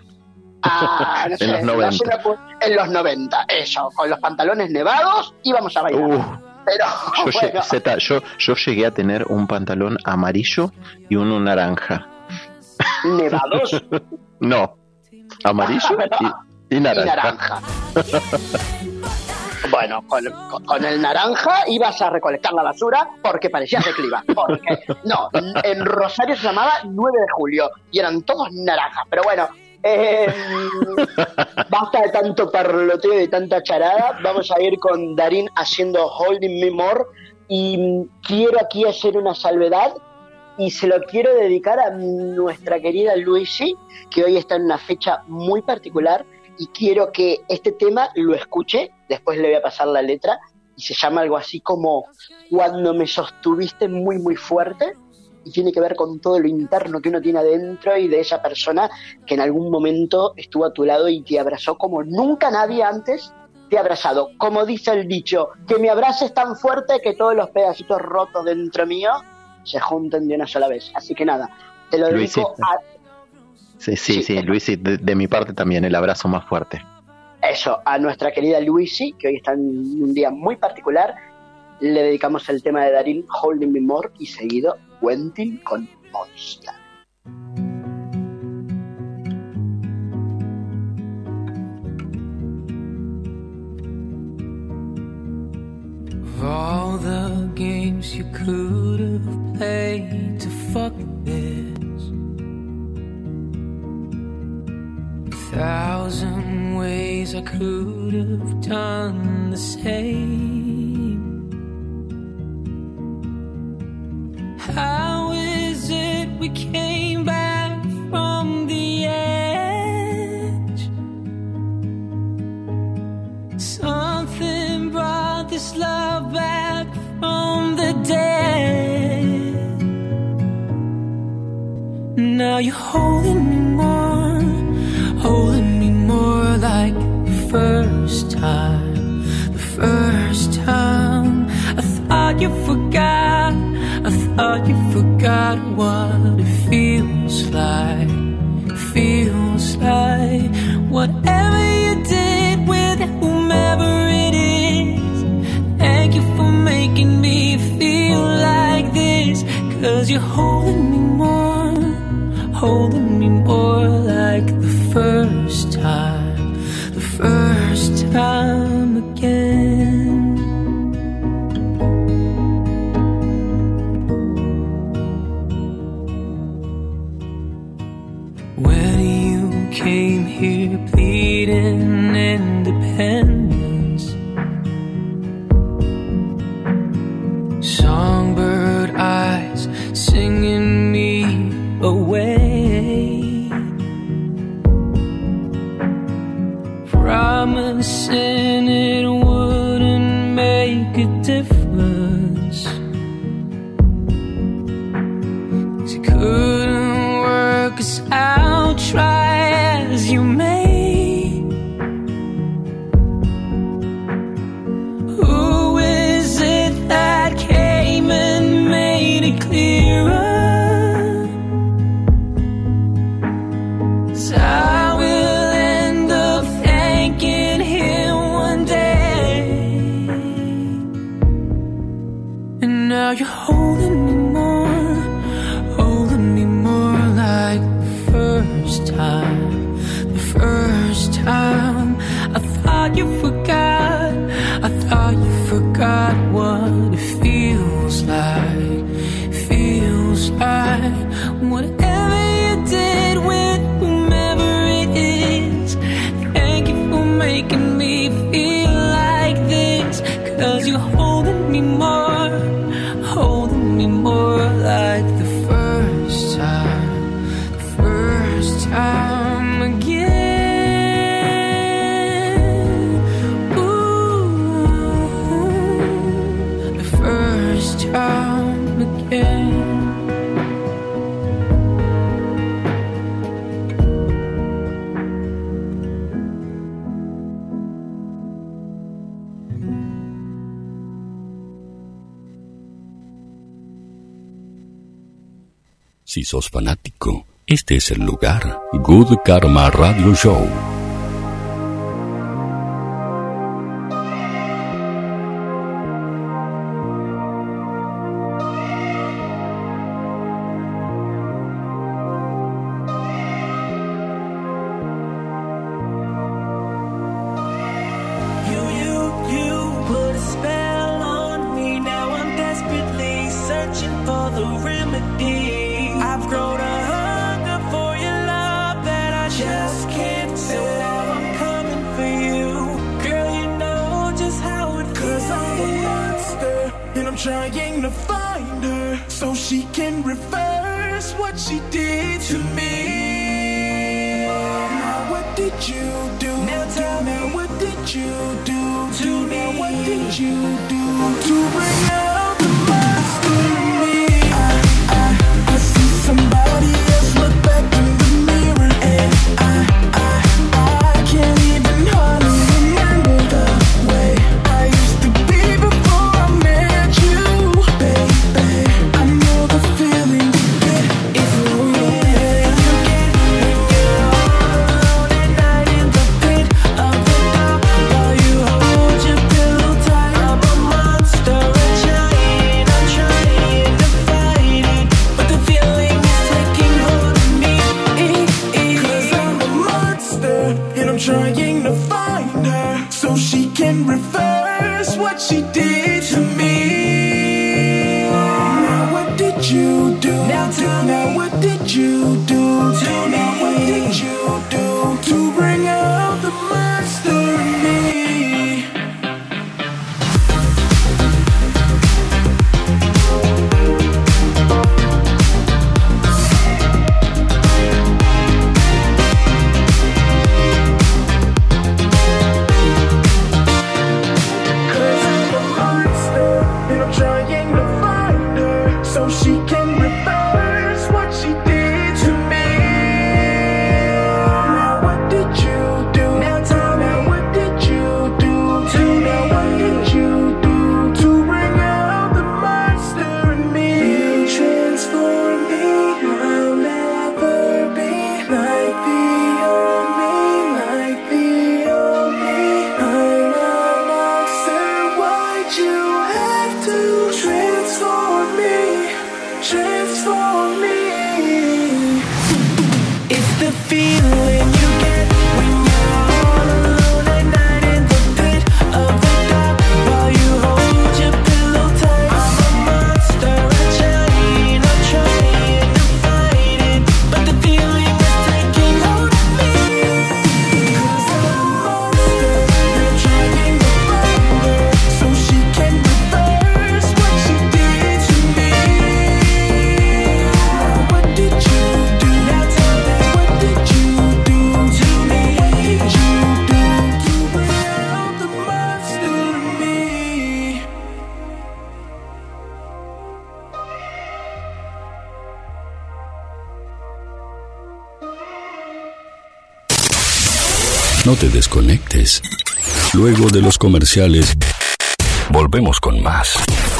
a, no En sé, los no noventa. sé, en los noventa, eso, con los pantalones nevados íbamos a bailar. Uh, Pero yo, bueno, lle- Zeta, yo, yo llegué a tener un pantalón amarillo y uno naranja. nevados No, amarillo y, y y naranja. naranja. bueno, con, con, con el naranja ibas a recolectar la basura porque parecías de Cliva. Porque, no, en Rosario se llamaba nueve de julio y eran todos naranjas. Pero bueno, eh, basta de tanto parloteo y de tanta charada. Vamos a ir con Darín haciendo Holding Me More. Y quiero aquí hacer una salvedad y se lo quiero dedicar a nuestra querida Luisi, que hoy está en una fecha muy particular, y quiero que este tema lo escuche. Después le voy a pasar la letra, y se llama algo así como Cuando me sostuviste muy muy fuerte, y tiene que ver con todo lo interno que uno tiene adentro y de esa persona que en algún momento estuvo a tu lado y te abrazó como nunca nadie antes te ha abrazado. Como dice el dicho, que me abraces tan fuerte que todos los pedacitos rotos dentro mío se junten de una sola vez. Así que nada, te lo dedico a... Sí, sí, sí, sí, Luisi, de, de mi parte también, el abrazo más fuerte. Eso, a nuestra querida Luisi, que hoy está en un día muy particular, le dedicamos el tema de Darín, Holding Me More, y seguido Quentin con Monster. Of all the games you could have played to fuck this, a thousand ways I could have done the same. How is it we came back from the edge? Something brought this love back from the dead. Now you're holding me more, holding me more like the first time, the first time. I thought you forgot, I thought you forgot what it feels like, feels like. Whatever you did with whomever it is, thank you for making me feel like this. Cause you're holding me more, holding me more like the first time, the first time again. When you came here pleading independence, songbird eyes singing me away, promising it wouldn't make a difference, 'cause you couldn't work us out, try as you may. Who is it that came and made it clearer? I will end up thanking him one day. And now you're holding me more, holding me more like the first time, the first time. I thought you forgot, I thought you forgot what it feels like, feels like. Whatever you did with making me feel like this. Cause you're holding me more, holding me more like the first time, the first time again. Ooh, the first time again. Si sos fanático, este es el lugar. Good Karma Radio Show. You, you, you so she can reverse what she did to me. Now what did you do? Now tell me, what did you do to me? Now what did you do to bring out the monster in me? I, I, I see somebody else look back in the mirror, and I, I, I can't even hardly remember the way I used to be before I met you, baby. I know the feeling you get is real. You get when you're all alone at night in the pit of the dark, while you hold your pillow tight. I'm a monster, a giant. I'm trying to fight it, but the feeling is taking hold of me. Cause I'm a monster, and I'm trying to find her so she can reverse what she did to me. Now what did you do? Now tell me, what did you do to me? What did you do to bring out the monster in me? Cause I'm a monster, and I'm trying to find her so she can reverse what she did to me. Now what did you do? Now tell me, what did you do to me? What did you do to bring out the monster in me? You transform me, I'll never be like the old me, like the old me. I'm a monster, why'd you have to transform me, transform me? It's the feeling you get when you're all alone at night in the pit of the dark, while you hold your pillow tight. I'm a monster, a giant. I'm trying to fight it, but the feeling is taking hold of me. Cause I'm a monster, and I'm trying to find her so she can reverse what she did to me. What did you do? Now tell me, what did you do to me? What did you do to bring out the monster in me? No te desconectes. Luego de los comerciales, volvemos con más.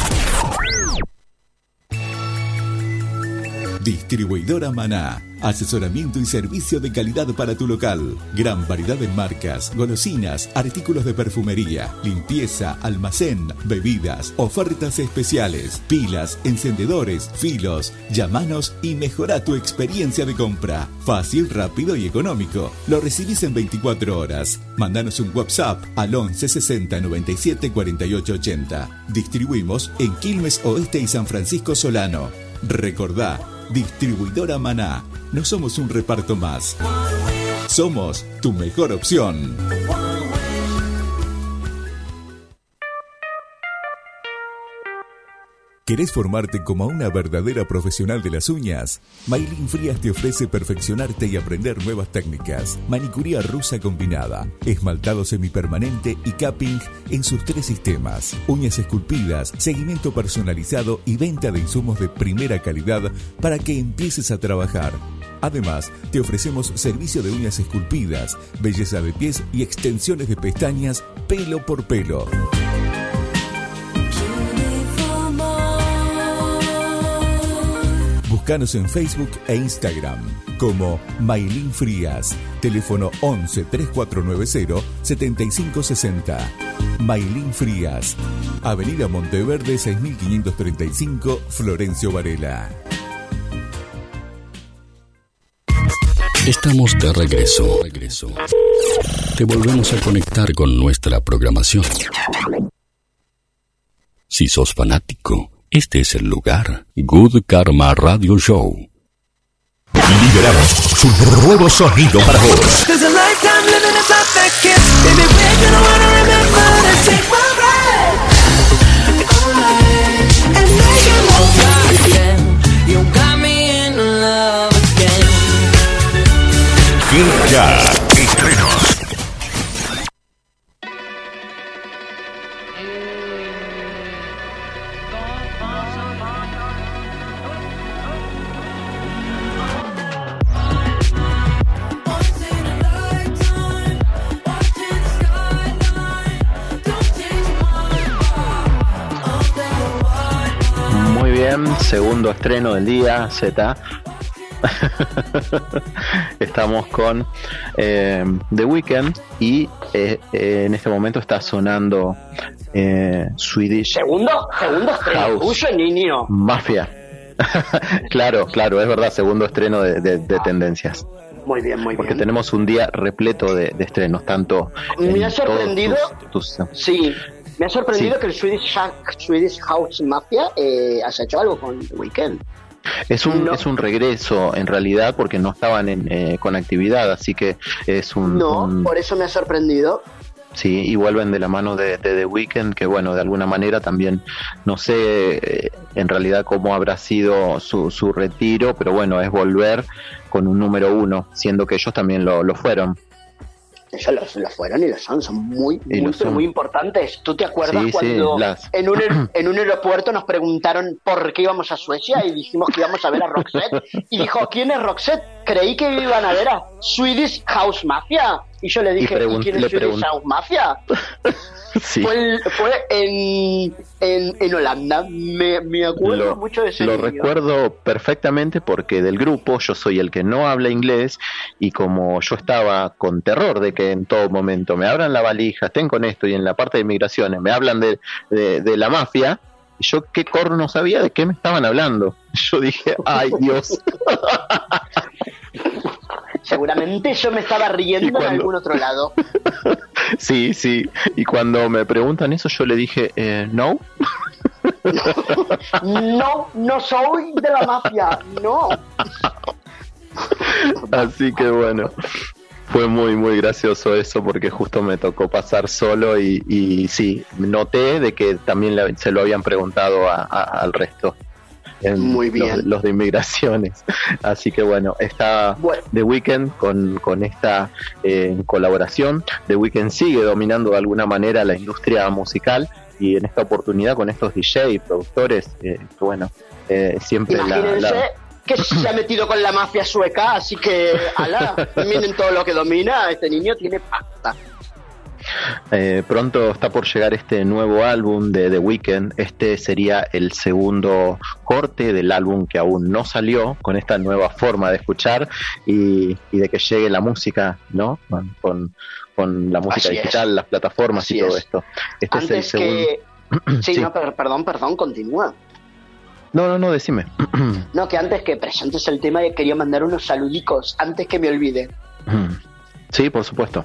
Distribuidora Maná. Asesoramiento y servicio de calidad para tu local. Gran variedad en marcas, golosinas, artículos de perfumería, limpieza, almacén, bebidas, ofertas especiales, pilas, encendedores, filos. Llámanos y mejora tu experiencia de compra. Fácil, rápido y económico. Lo recibís en veinticuatro horas. Mandanos un WhatsApp al once sesenta noventa y siete cuarenta y ocho ochenta. Distribuimos en Quilmes Oeste y San Francisco Solano. Recordá, Distribuidora Maná. No somos un reparto más. Somos tu mejor opción. ¿Querés formarte como una verdadera profesional de las uñas? Maylin Frías te ofrece perfeccionarte y aprender nuevas técnicas. Manicuría rusa combinada, esmaltado semipermanente y capping en sus tres sistemas. Uñas esculpidas, seguimiento personalizado y venta de insumos de primera calidad para que empieces a trabajar. Además, te ofrecemos servicio de uñas esculpidas, belleza de pies y extensiones de pestañas pelo por pelo. Búscanos en Facebook e Instagram como Maylin Frías. Teléfono once treinta y cuatro noventa setenta y cinco sesenta. Maylin Frías. Avenida Monteverde seis mil quinientos treinta y cinco, Florencio Varela. Estamos de regreso. regreso. Te volvemos a conectar con nuestra programación. Si sos fanático, este es el lugar. Good Karma Radio Show. Liberamos un nuevo sonido para vos. Good Car Estrenos. Muy bien, segundo estreno del día, Z. Estamos con eh, The Weeknd y eh, eh, en este momento está sonando eh, Swedish Segundo, segundo estreno House tuyo, niño. Mafia. Claro, claro, es verdad, segundo estreno de, de, de tendencias. Muy bien, muy Porque bien. tenemos un día repleto de, de estrenos, tanto Me en ha sorprendido, todos tus, tus- sí, me ha sorprendido Sí. que el Swedish, Ha- Swedish House Mafia eh, haya hecho algo con The Weeknd. Es un, No. es un regreso en realidad porque no estaban en, eh, con actividad, así que es un, No, un- por eso me ha sorprendido. sí, y vuelven de la mano de, de The Weeknd, que bueno, de alguna manera también, no sé eh, en realidad cómo habrá sido su, su retiro, pero bueno, es volver con un número uno, siendo que ellos también lo, lo fueron. Ellos lo, lo fueron y lo son, son muy, Y muy, lo pero son. muy importantes. ¿Tú te acuerdas Sí, sí, cuando las- en, un, aer- en un aeropuerto nos preguntaron por qué íbamos a Suecia y dijimos que íbamos a ver a Roxette? Y dijo, ¿quién es Roxette? Creí que iban a ver a Swedish House Mafia. Y yo le dije, ¿y, pregun- quién es le Swedish pregun- House Mafia? Sí. Fue, el- fue en, en, en Holanda. Me, me acuerdo Lo, mucho de ese lo niño. recuerdo perfectamente porque del grupo yo soy el que no habla inglés y como yo estaba con terror de que en todo momento me abran la valija, estén con esto y en la parte de migraciones me hablan de, de, de la mafia, y yo qué corno sabía de qué me estaban hablando. Yo dije, ay Dios. Seguramente yo me estaba riendo ¿Y cuándo? en algún otro lado. Sí, sí. Y cuando me preguntan eso yo le dije, eh, no. No, no soy de la mafia, no. Así que bueno, fue muy muy gracioso eso porque justo me tocó pasar solo y, y sí, noté de que también le- se lo habían preguntado a- a- al resto. En Muy bien. Los, los de inmigraciones. Así que bueno, está Bueno. The Weeknd con, con esta eh, colaboración. The Weeknd sigue dominando de alguna manera la industria musical y en esta oportunidad con estos D J, productores, eh, que bueno, eh, siempre la... Imagínense la- que se ha metido con la mafia sueca, así que, ala, miren todo lo que domina, este niño tiene pasta. Eh, pronto está por llegar este nuevo álbum de The Weeknd. Este sería el segundo corte del álbum que aún no salió, con esta nueva forma de escuchar y, y de que llegue la música, ¿no? Con, con, con la música Así es. digital, las plataformas Así y todo es. esto. Este es el Antes segundo. que... Sí, Sí. no, per- perdón, perdón, continúa. No, no, no, decime. No, que antes que presentes el tema quería mandar unos saludicos, antes que me olvide. Sí, por supuesto.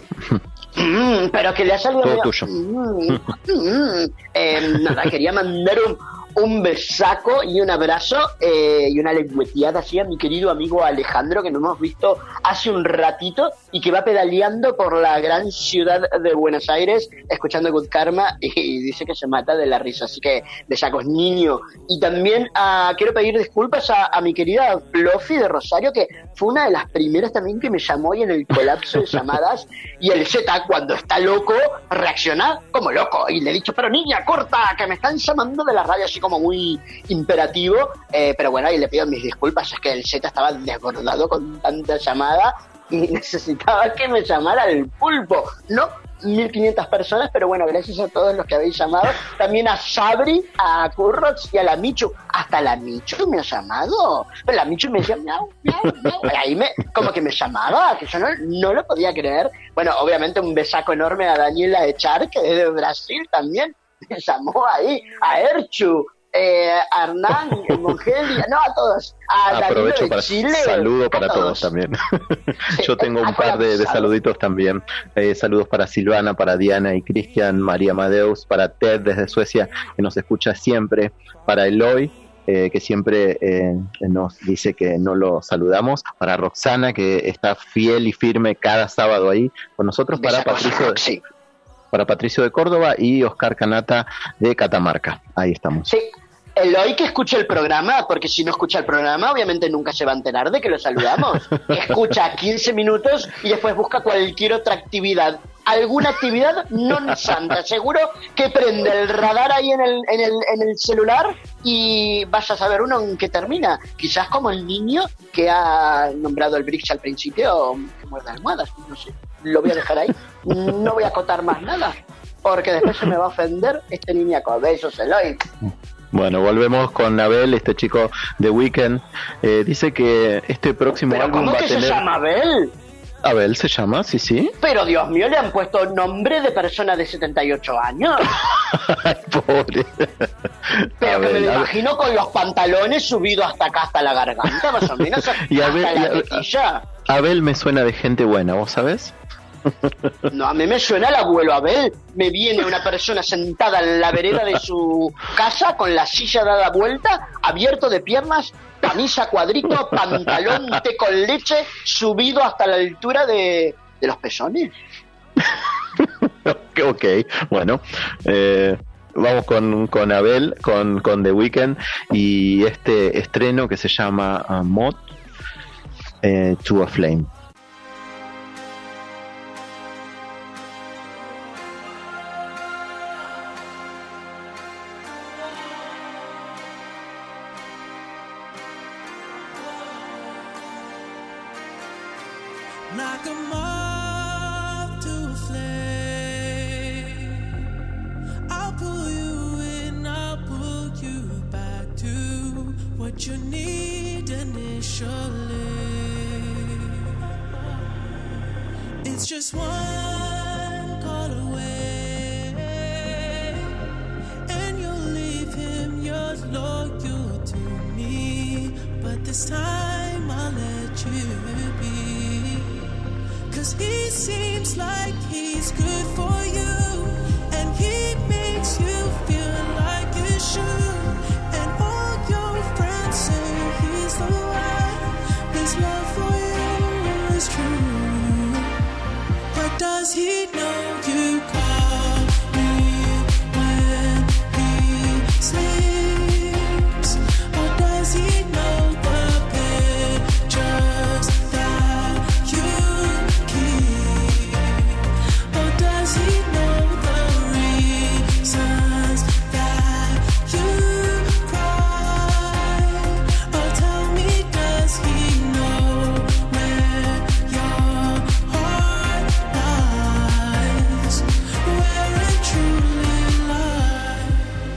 Mm, pero que le ha salido Todo medio- tuyo. Mm, mm. Eh, nada, quería mandar un, un besaco y un abrazo eh, y una lengüeteada así a mi querido amigo Alejandro, que nos hemos visto hace un ratito y que va pedaleando por la gran ciudad de Buenos Aires escuchando Good Karma y dice que se mata de la risa, así que besacos, niño. Y también ah, quiero pedir disculpas a, a mi querida Fluffy de Rosario, que fue una de las primeras también que me llamó y en el colapso de llamadas, y el Z cuando está loco reacciona como loco y le he dicho, pero niña, corta, que me están llamando de la radio, así como muy imperativo, eh, pero bueno, y le pido mis disculpas, es que el Z estaba desbordado con tanta llamada y necesitaba que me llamara el pulpo, no mil quinientas personas, pero bueno, gracias a todos los que habéis llamado, también a Sabri, a Currox y a la Michu. Hasta la Michu me ha llamado, pero la Michu me decía miau, miau, miau, y ahí me, como que me llamaba, que yo no, no lo podía creer. Bueno, obviamente un besaco enorme a Daniela Echar, que es de Brasil también, me llamó ahí, a Erchu, eh, a Hernán, a Mongelia, no, a todos, a Danilo Aprovecho de para Chile, saludo a para todos, también. Yo tengo un ha par de, de colapsado. saluditos también. Eh, saludos para Silvana, para Diana y Cristian, María Amadeus, para Ted desde Suecia, que nos escucha siempre, para Eloy, eh, que siempre eh, nos dice que no lo saludamos, para Roxana, que está fiel y firme cada sábado ahí con nosotros, para Besacos, Patricio, Roxy. para Patricio de Córdoba y Oscar Canata de Catamarca. Ahí estamos. Sí, Eloy, que escuche el programa, porque si no escucha el programa, obviamente nunca se va a enterar de que lo saludamos. Escucha quince minutos y después busca cualquier otra actividad. Alguna actividad non santa. Seguro que prende el radar ahí en el, en el, en el celular y vas a saber uno en qué termina. Quizás como el niño que ha nombrado el Brix al principio, que muerde almohadas, no sé. Lo voy a dejar ahí. No voy a acotar más nada, porque después se me va a ofender este niñaco. Besos, Eloy. Bueno, volvemos con Abel, este chico de Weekend. Eh, dice que este próximo ¿Pero álbum cómo va que a tener... se llama Abel? Abel se llama, sí, sí. Pero Dios mío, le han puesto nombre de persona de setenta y ocho años. Pobre. Pero Abel, que me lo Abel. imagino con los pantalones subidos hasta acá, hasta la garganta, más o menos, Y hasta Abel, la y Abel- tetilla. Abel me suena de gente buena, ¿vos sabés? No, a mí me suena el abuelo Abel. Me viene una persona sentada en la vereda de su casa con la silla dada vuelta, abierto de piernas, camisa cuadrito, pantalón té con leche, subido hasta la altura de, de los pezones. Ok, ok, bueno. Eh, vamos con, con Abel, con, con The Weeknd y este estreno que se llama uh, Moth eh, to a Flame. Like a moth to a flame, I'll pull you in, I'll pull you back to what you need initially. It's just one call away, and you'll leave him, you're loyal to me, but this time I'll let you be. Cause he seems like he's good for you, and he makes you feel like you should. And all your friends say he's the one, his love for you is true. But does he know you call me when he sleeps? Or does he know the pictures that you keep? Or does he know the reasons that you cry? Or tell me, does he know where your heart lies? Where it truly lies?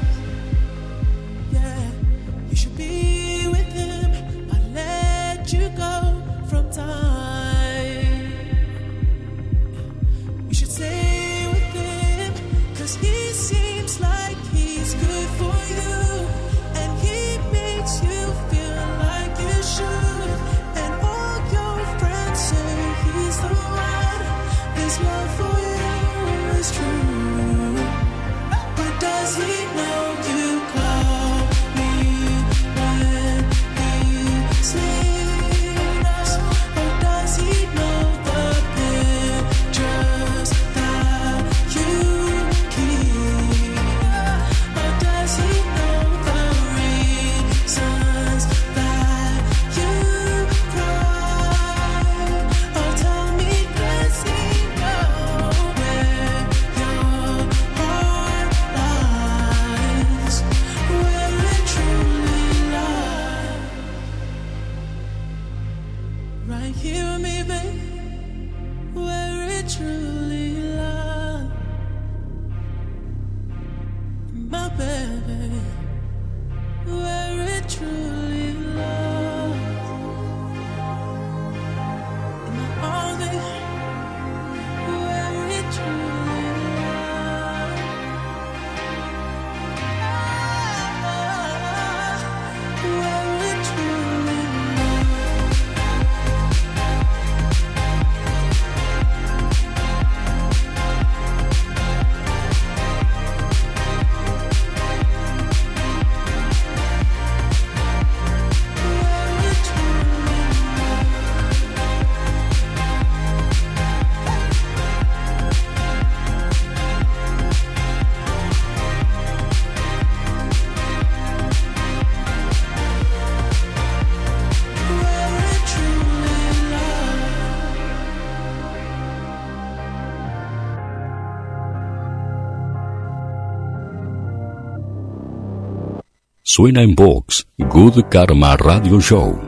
Yeah, you should be with him. I let you go from time. You should stay with him, cause he seems like he's good for you, and he makes you feel like you should. And all your friends say he's the one, his love for you is true. But does he know you call me when he sleeps? Or does he know the pictures that you keep? Or does he know the reasons that you cry? Or tell me, does he know where your heart lies? Where it truly lies? Right here with me, babe, where it truly lies. My baby, where it truly lies. In my arms, baby, where it truly lies. Where it truly lies. Suena en Vox, Good Karma Radio Show.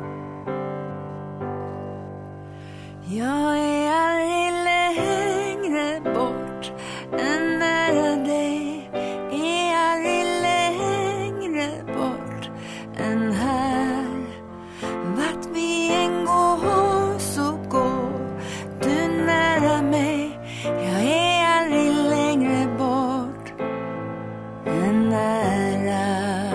Jag är aldrig längre bort än nära dig. Är aldrig längre bort än här. Vart vi än går så går du nära mig. Jag är aldrig längre bort än nära.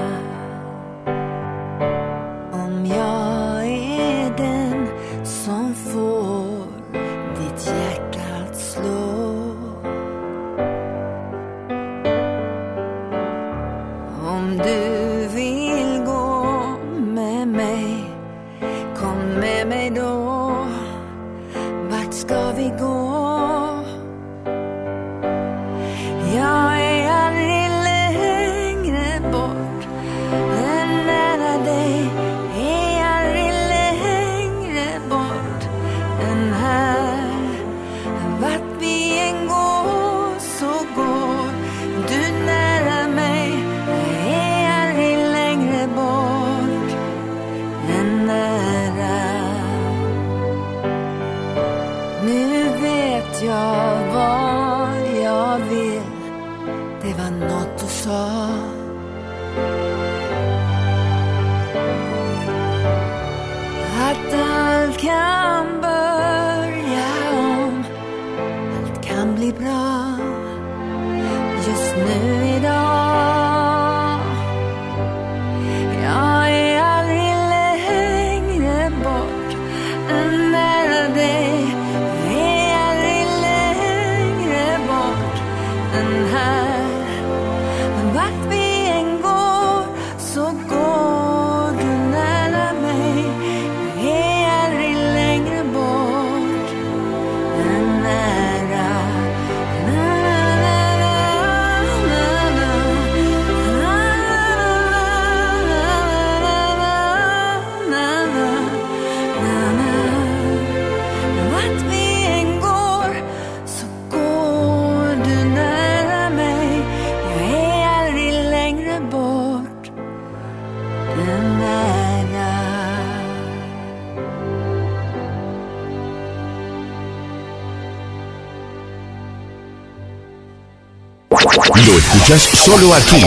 Om jag är den som får ditt hjärta att slå. Om du vill gå med mig, kom med mig då. Vart ska vi gå? Jag är aldrig längre bort än nära dig. Är aldrig längre bort än här. Vart vi än går så går du nära mig. Jag är aldrig längre bort än nära. Nu vet jag vad jag vill. Det var något du sa. Att allt kan börja om. Allt kan bli bra. Just nu idag. Jag är aldrig längre bort än nära dig. Jag är aldrig längre bort än här. Men vart vi än går så går du nära mig. Jag är aldrig längre bort än nära. Na, na, na, na, na, na, na, na. Vart vi än går så går du nära mig. Jag är aldrig längre bort än nära. Lo escuchás solo aquí.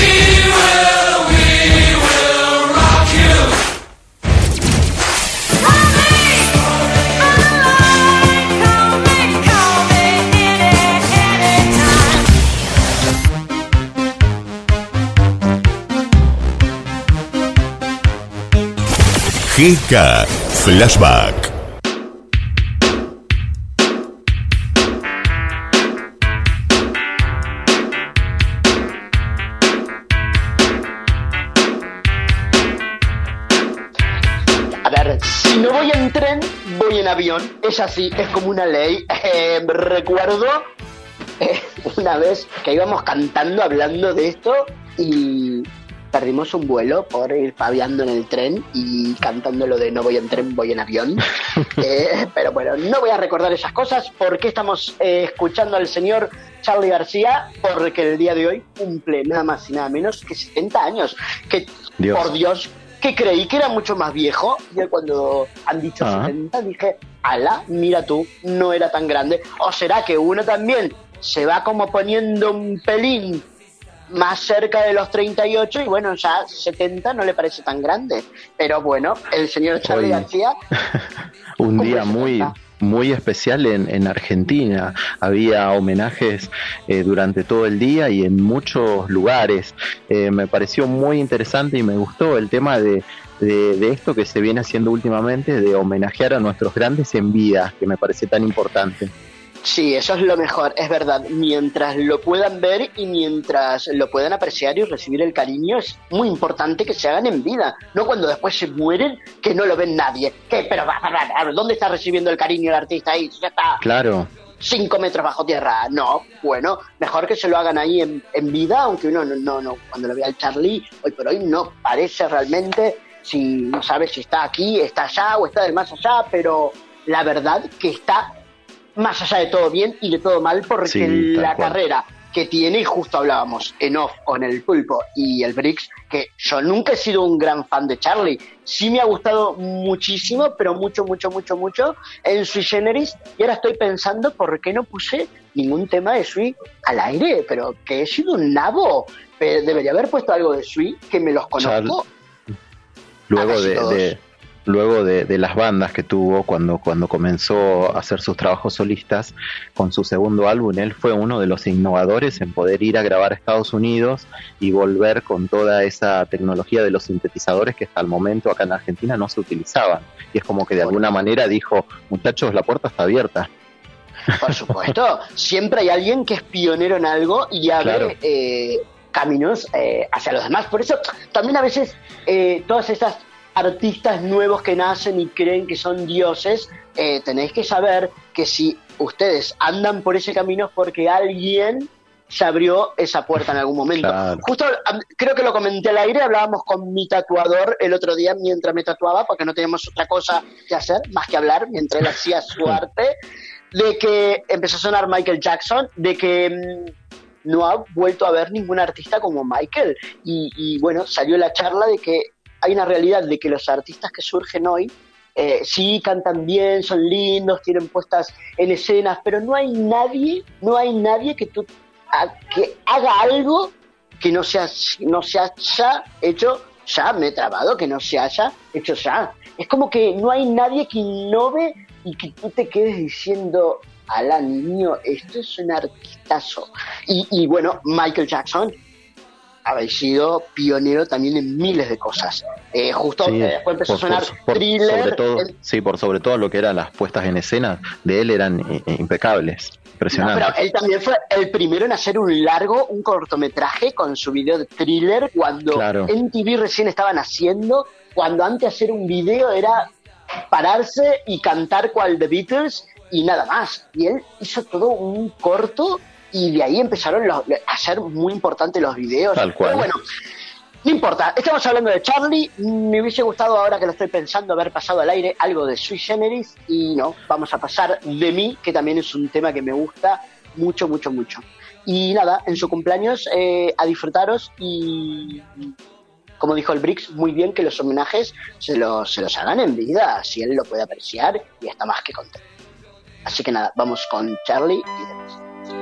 G K Flashback. A ver, si no voy en tren, voy en avión. Es así, es como una ley. Eh, recuerdo eh, una vez que íbamos cantando, hablando de esto, y perdimos un vuelo por ir fabiando en el tren y cantando lo de no voy en tren, voy en avión. Eh, pero bueno, no voy a recordar esas cosas porque estamos eh, escuchando al señor Charly García, porque el día de hoy cumple nada más y nada menos que setenta años. Que, Dios. por Dios, que creí que era mucho más viejo. Yo cuando han dicho Ah. setenta dije, ala, mira tú, no era tan grande. ¿O será que uno también se va como poniendo un pelín más cerca de los treinta y ocho y bueno, ya setenta no le parece tan grande? Pero bueno, el señor Charly Hoy- García, Un ¿cómo día es muy esta? muy especial en, en Argentina. Había homenajes eh, durante todo el día y en muchos lugares. Eh, me pareció muy interesante y me gustó el tema de, de, de esto que se viene haciendo últimamente, de homenajear a nuestros grandes en vida, que me parece tan importante. sí, eso es lo mejor, es verdad. Mientras lo puedan ver y mientras lo puedan apreciar y recibir el cariño, es muy importante que se hagan en vida, no cuando después se mueren, que no lo ven nadie. ¿Qué? Pero, va, va, va, ¿dónde está recibiendo el cariño el artista ahí? Ya está. Claro. Cinco metros bajo tierra. No, bueno, mejor que se lo hagan ahí en, en vida, aunque uno no, no, no, cuando lo vea el Charly, hoy por hoy no parece realmente, si no sabe si está aquí, está allá o está del más allá, pero la verdad que está más allá de todo bien y de todo mal, porque Sí, tal la cual. carrera que tiene, y justo hablábamos en off con el Pulpo y el Brix, que yo nunca he sido un gran fan de Charlie. Sí me ha gustado muchísimo, pero mucho, mucho, mucho, mucho en Sui Generis, y ahora estoy pensando por qué no puse ningún tema de Sui al aire, pero que he sido un nabo. Debería haber puesto algo de Sui, que me los conozco. Luego de, de luego de, de las bandas que tuvo cuando, cuando comenzó a hacer sus trabajos solistas, con su segundo álbum, él fue uno de los innovadores en poder ir a grabar a Estados Unidos y volver con toda esa tecnología de los sintetizadores que hasta el momento acá en Argentina no se utilizaban. Y es como que de alguna manera dijo, muchachos, la puerta está abierta. Por supuesto, siempre hay alguien que es pionero en algo y abre claro. eh, caminos eh, hacia los demás. Por eso también a veces eh, todas esas artistas nuevos que nacen y creen que son dioses, eh, tenéis que saber que si ustedes andan por ese camino es porque alguien se abrió esa puerta en algún momento. Claro. Justo creo que lo comenté al aire, hablábamos con mi tatuador el otro día mientras me tatuaba, porque no teníamos otra cosa que hacer más que hablar mientras él hacía su arte, de que empezó a sonar Michael Jackson, de que mmm, no ha vuelto a ver ningún artista como Michael, y, y bueno, salió la charla de que hay una realidad de que los artistas que surgen hoy eh, sí cantan bien, son lindos, tienen puestas en escenas, pero no hay nadie, no hay nadie que tú a, que haga algo que no se, no se haya hecho ya, me he trabado, que no se haya hecho ya. Es como que no hay nadie que innove y que tú te quedes diciendo, ala niño, esto es un artistazo. Y, y bueno, Michael Jackson habéis sido pionero también en miles de cosas. Eh, justo sí, eh, después empezó por, a sonar por, Thriller. Sobre todo, el... Sí, por sobre todo lo que eran las puestas en escena de él eran eh, impecables, impresionantes. No, pero él también fue el primero en hacer un largo, un cortometraje con su video de Thriller, cuando claro. M T V recién estaban haciendo, cuando antes hacer un video era pararse y cantar cual The Beatles y nada más. Y él hizo todo un corto y de ahí empezaron los, a ser muy importantes los videos. Tal cual. Pero bueno, no importa, estamos hablando de Charlie. Me hubiese gustado, ahora que lo estoy pensando, haber pasado al aire algo de Sui Generis, y no, vamos a pasar de mí, que también es un tema que me gusta mucho, mucho, mucho. Y nada, en su cumpleaños eh, a disfrutaros, y como dijo el Brix, muy bien que los homenajes se los, se los hagan en vida, si él lo puede apreciar, y está más que contento. Así que nada, vamos con Charlie y demás.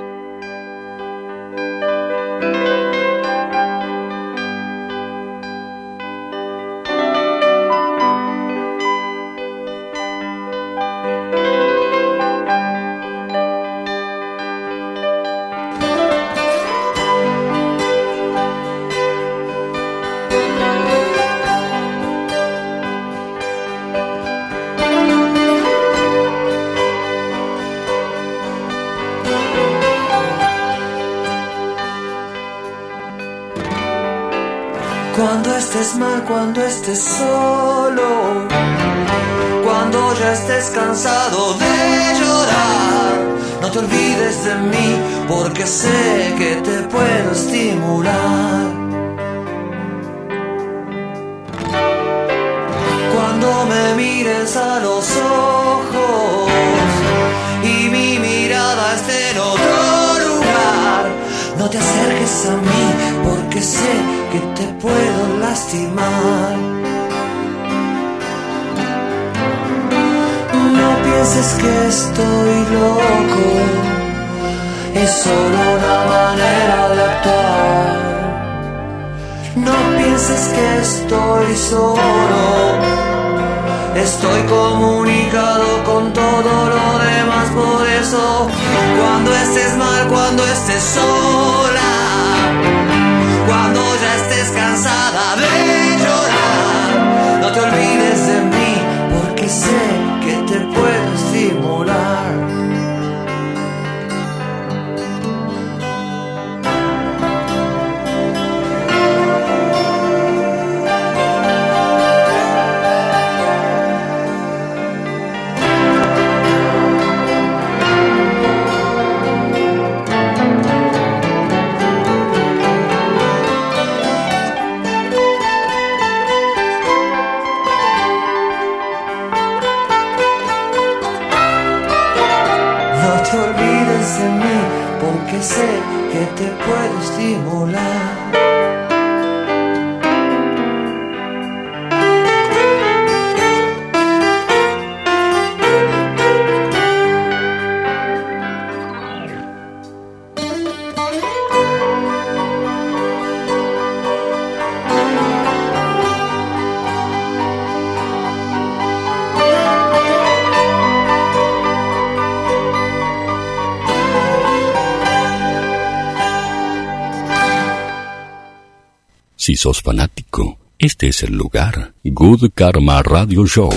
Cuando estés mal, cuando estés solo, cuando ya estés cansado de llorar, no te olvides de mí, porque sé que te puedo estimular. Cuando me mires a los ojos y mi mirada esté en otro lugar, no te acerques a mí, porque sé que te puedo lastimar. No pienses que estoy loco, es solo una manera de actuar. No pienses que estoy solo, estoy comunicado con todo lo demás. Por eso, cuando estés mal, cuando estés sola, cuando ya estés cansada de llorar, no te olvides de mí, porque sé que te puedo estimular. No te olvides de mí, porque sé que te puedo estimular. Si sos fanático, este es el lugar. Good Karma Radio Show.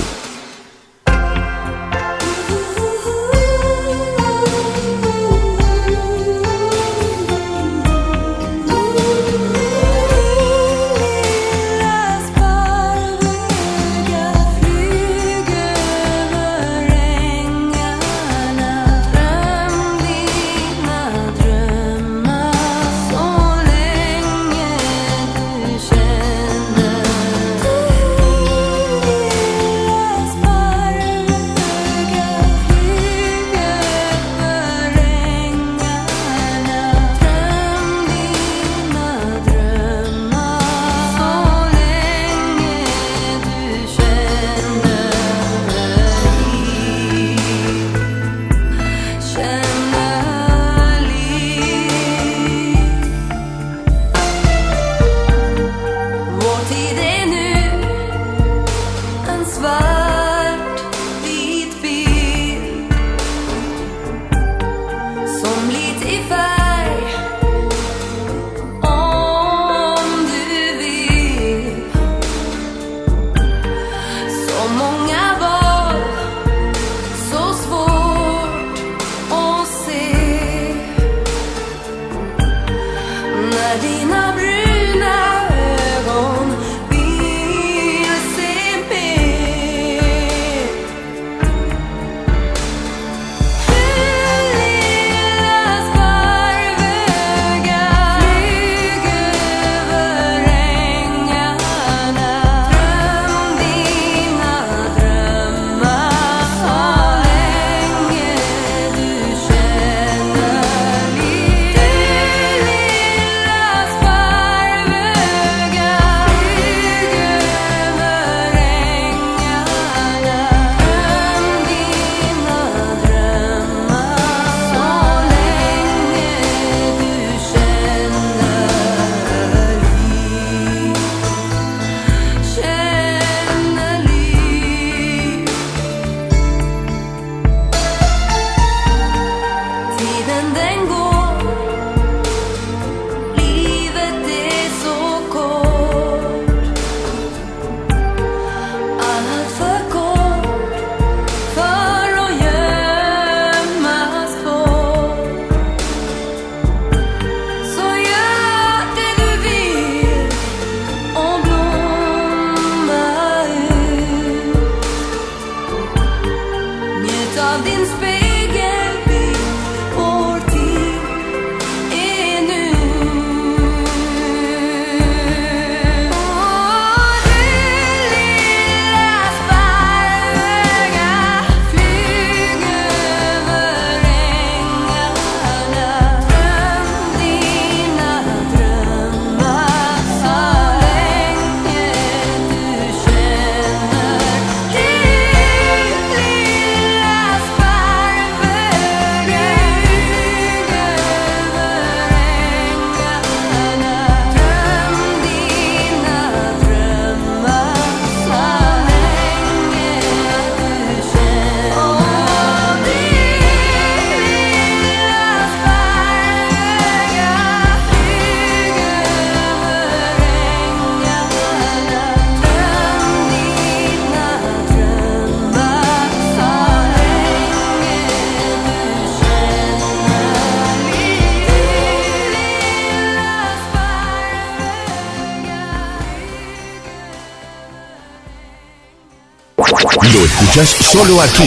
Lo escuchás solo aquí.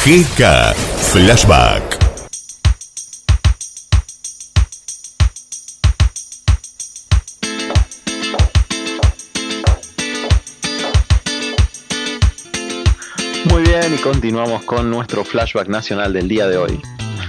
G K Flashback. Muy bien, y continuamos con nuestro flashback nacional del día de hoy.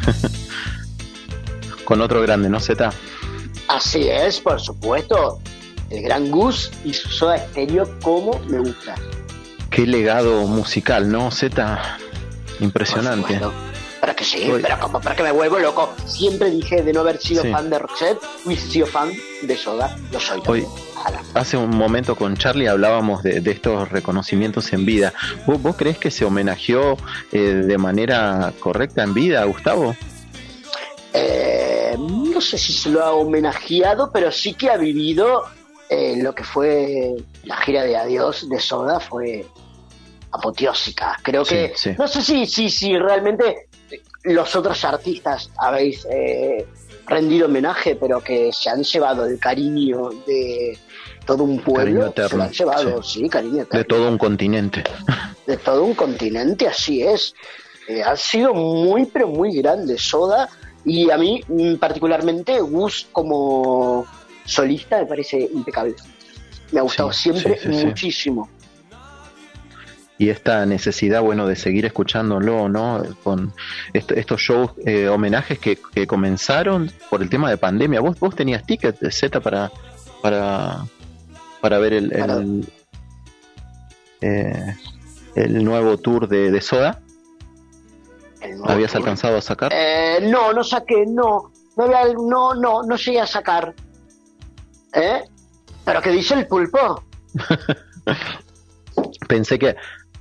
Con otro grande, ¿no, Zeta? Así es, por supuesto. El gran Gus y su Soda Stereo, como me gusta. Qué legado musical, ¿no, Zeta? Impresionante. Pero que sí, Hoy. pero como para que me vuelvo loco. Siempre dije de no haber sido sí. fan de Roxette, hubiese sido fan de Soda. Lo soy también. Hoy, hace un momento con Charlie hablábamos de, de estos reconocimientos en vida. ¿Vos, vos creés que se homenajeó eh, de manera correcta en vida, Gustavo? Eh, no sé si se lo ha homenajeado, pero sí que ha vivido eh, lo que fue la gira de adiós de Soda. Fue apoteósica. Creo sí, que, sí. no sé si, si, si realmente los otros artistas habéis eh, rendido homenaje, pero que se han llevado el cariño de todo un pueblo, se lo han llevado, sí, sí cariño eterno. De todo un continente. De todo un continente, así es. Eh, ha sido muy, pero muy grande Soda, y a mí particularmente Gus como solista me parece impecable. Me ha gustado sí, siempre sí, sí, muchísimo. Sí. Y esta necesidad, bueno, de seguir escuchándolo, ¿no? Con est- estos shows, eh, homenajes que, que comenzaron por el tema de pandemia. ¿Vos, vos tenías ticket de Z para, para, para ver el, el, el, eh, el nuevo tour de, de Soda? ¿Habías tour? alcanzado a sacar? Eh, no, no saqué, no. No, había, no, no, no llegué a sacar. ¿Eh? ¿Pero qué dice el pulpo? Pensé que...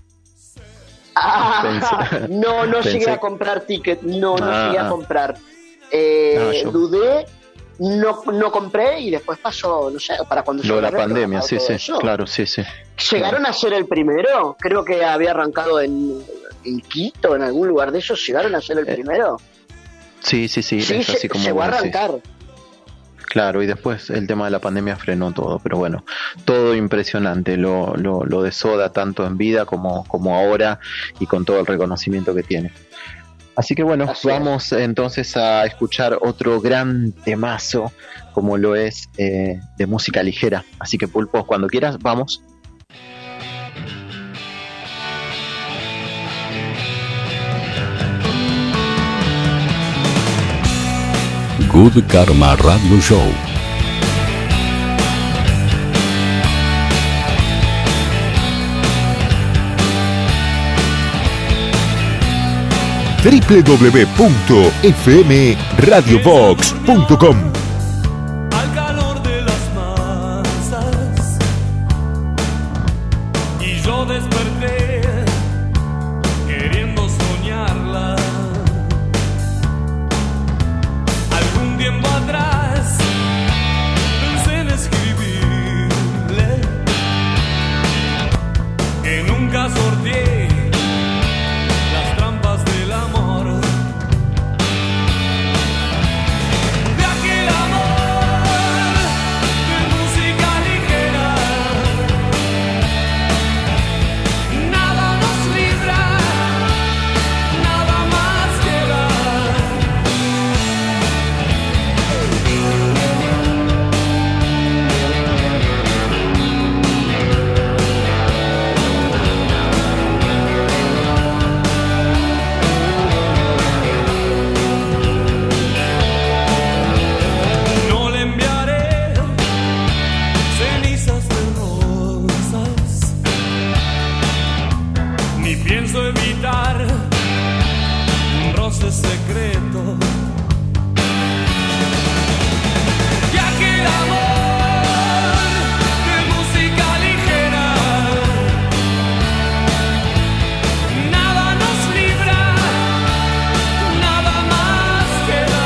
Ah, no, no Pensé... llegué a comprar ticket, no, no ah, llegué a comprar. Eh, no, yo... Dudé, no, no compré y después pasó, no sé, para cuando Lo de la pandemia, sí, sí, eso. claro, sí, sí. ¿Llegaron claro. a ser el primero? Creo que había arrancado en, en Quito, en algún lugar de esos. ¿Llegaron a ser el primero? Eh, sí, sí, sí, sí, es así como llegó a arrancar. Decís. Claro, y después el tema de la pandemia frenó todo, pero bueno, todo impresionante, lo, lo, lo de Soda, tanto en vida como, como ahora, y con todo el reconocimiento que tiene. Así que bueno, Así vamos es. entonces a escuchar otro gran temazo, como lo es eh, de música ligera. Así que Pulpo, cuando quieras, vamos. Good Karma Radio Show. doble u doble u doble u punto f m radio vox punto com. Al calor de las masas, y yo desperté queriendo soñarla. Algún tiempo atrás pensé en escribirle que nunca sorteé las trampas del amor, de aquel amor de música ligera. Nada nos libra, nada más queda. No le enviaré cenizas de rosas, ni pienso evitar un roce secreto. Y aquel amor de música ligera, nada nos libra, nada más queda.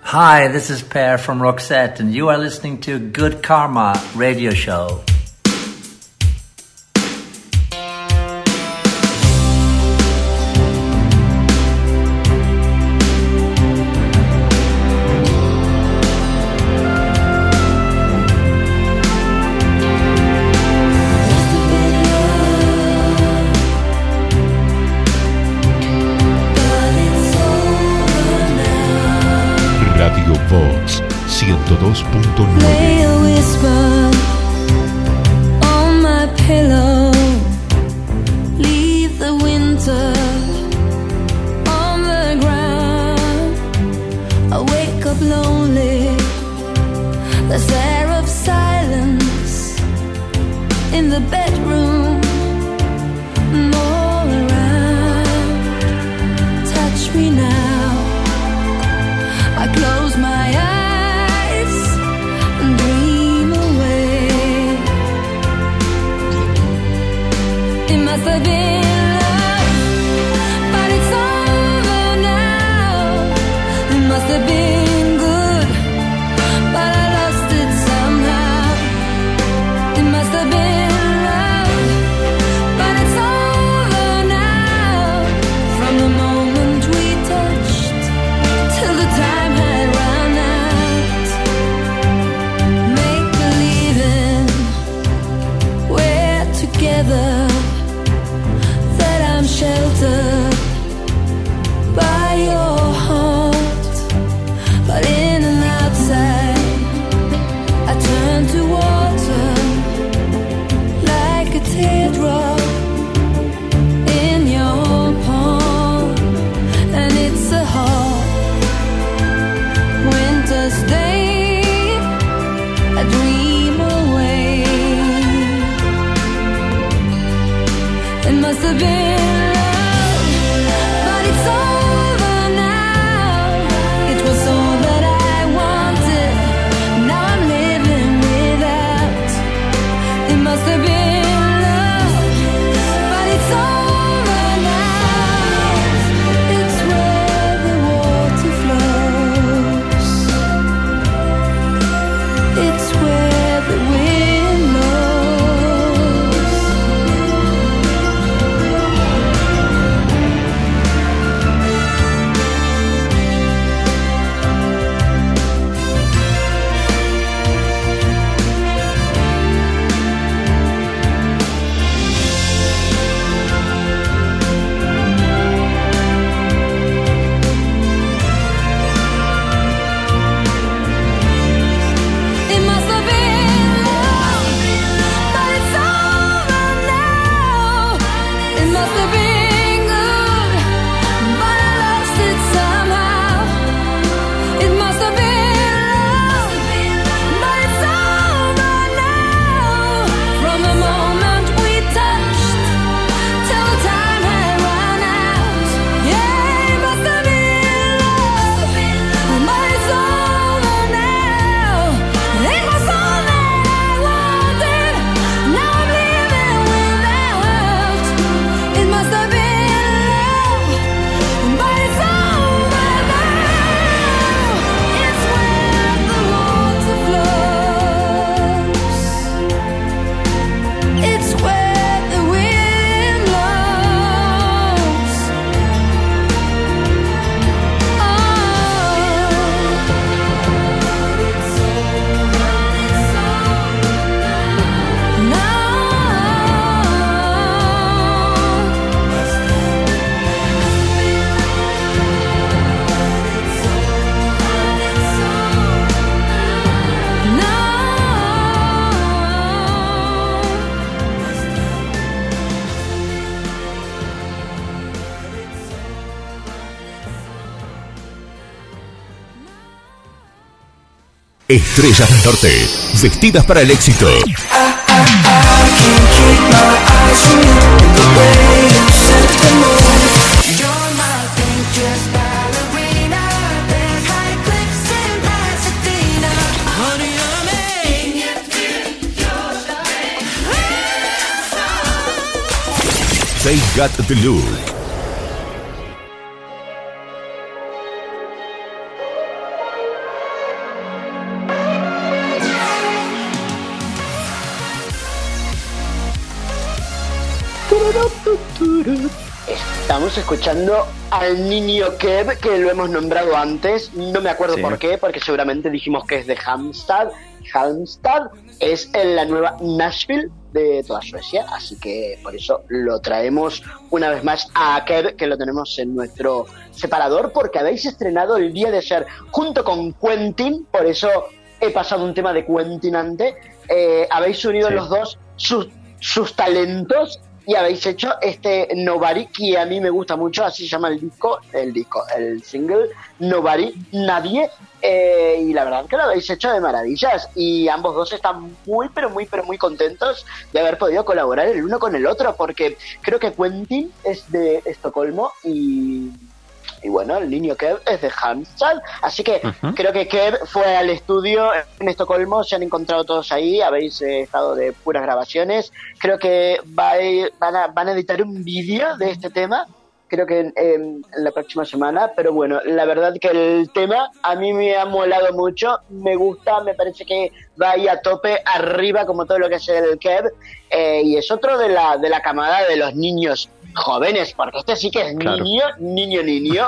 Hi, this is Per from Roxette, and you are listening to Good Karma Radio Show. Vox ciento dos punto Lay a nueve. whisper on my pillow. Leave the winter on the ground. I wake up lonely. There's air of silence in the bedroom. All around. Touch me now. I close my eyes and dream away. It must have been love, but it's over now. It must have been good, but I lost it somehow. It must have been love, but it's over now. From the moment we touched till the time had run out. Make believing we're together, that I'm sheltered by your heart. But in and outside, I turn to water like a teardrop in your palm, and it's a hard winter's day, I dream away. It must have been love, but it's over now. It was all that I wanted, now I'm living without. It must have been love, but it's over now. It's where the water flows. It's where the wind blows. It must have been love, but it's over now. It must have been good, but I lost it somehow. It must have been love, but it's over now. From the moment we touched till the time had run out. Yeah, it must have been love, but it's over now. It was all that I wanted, now I'm living without. It must have been love, but it's over now. It's where the water flows. It's where the wind blows. Estrellas del Norte, vestidas para el éxito. They got the look. Estamos escuchando al niño Kev, que lo hemos nombrado antes, no me acuerdo Sí. por qué, porque seguramente dijimos que es de Halmstad. Halmstad es en la nueva Nashville de toda Suecia, así que por eso lo traemos una vez más a Kev, que lo tenemos en nuestro separador, porque habéis estrenado el día de ayer junto con Quentin, por eso he pasado un tema de Quentin antes, eh, habéis unido Sí. los dos sus, sus talentos y habéis hecho este Nobody, que a mí me gusta mucho, así se llama el disco, el disco, el single Nobody, Nadie, eh, y la verdad que lo habéis hecho de maravillas, y ambos dos están muy, pero muy, pero muy contentos de haber podido colaborar el uno con el otro, porque creo que Quentin es de Estocolmo y... Y bueno, el niño Kev es de Halmstad, así que uh-huh. creo que Kev fue al estudio en Estocolmo, se han encontrado todos ahí, habéis eh, estado de puras grabaciones. Creo que va a ir, van, a, van a editar un vídeo de este tema, creo que en, en, en la próxima semana, pero bueno, la verdad que el tema a mí me ha molado mucho, me gusta, me parece que va ahí a tope, arriba, como todo lo que es el Kev, eh, y es otro de la, de la camada de los niños jóvenes, porque este sí que es Claro. niño, niño, niño.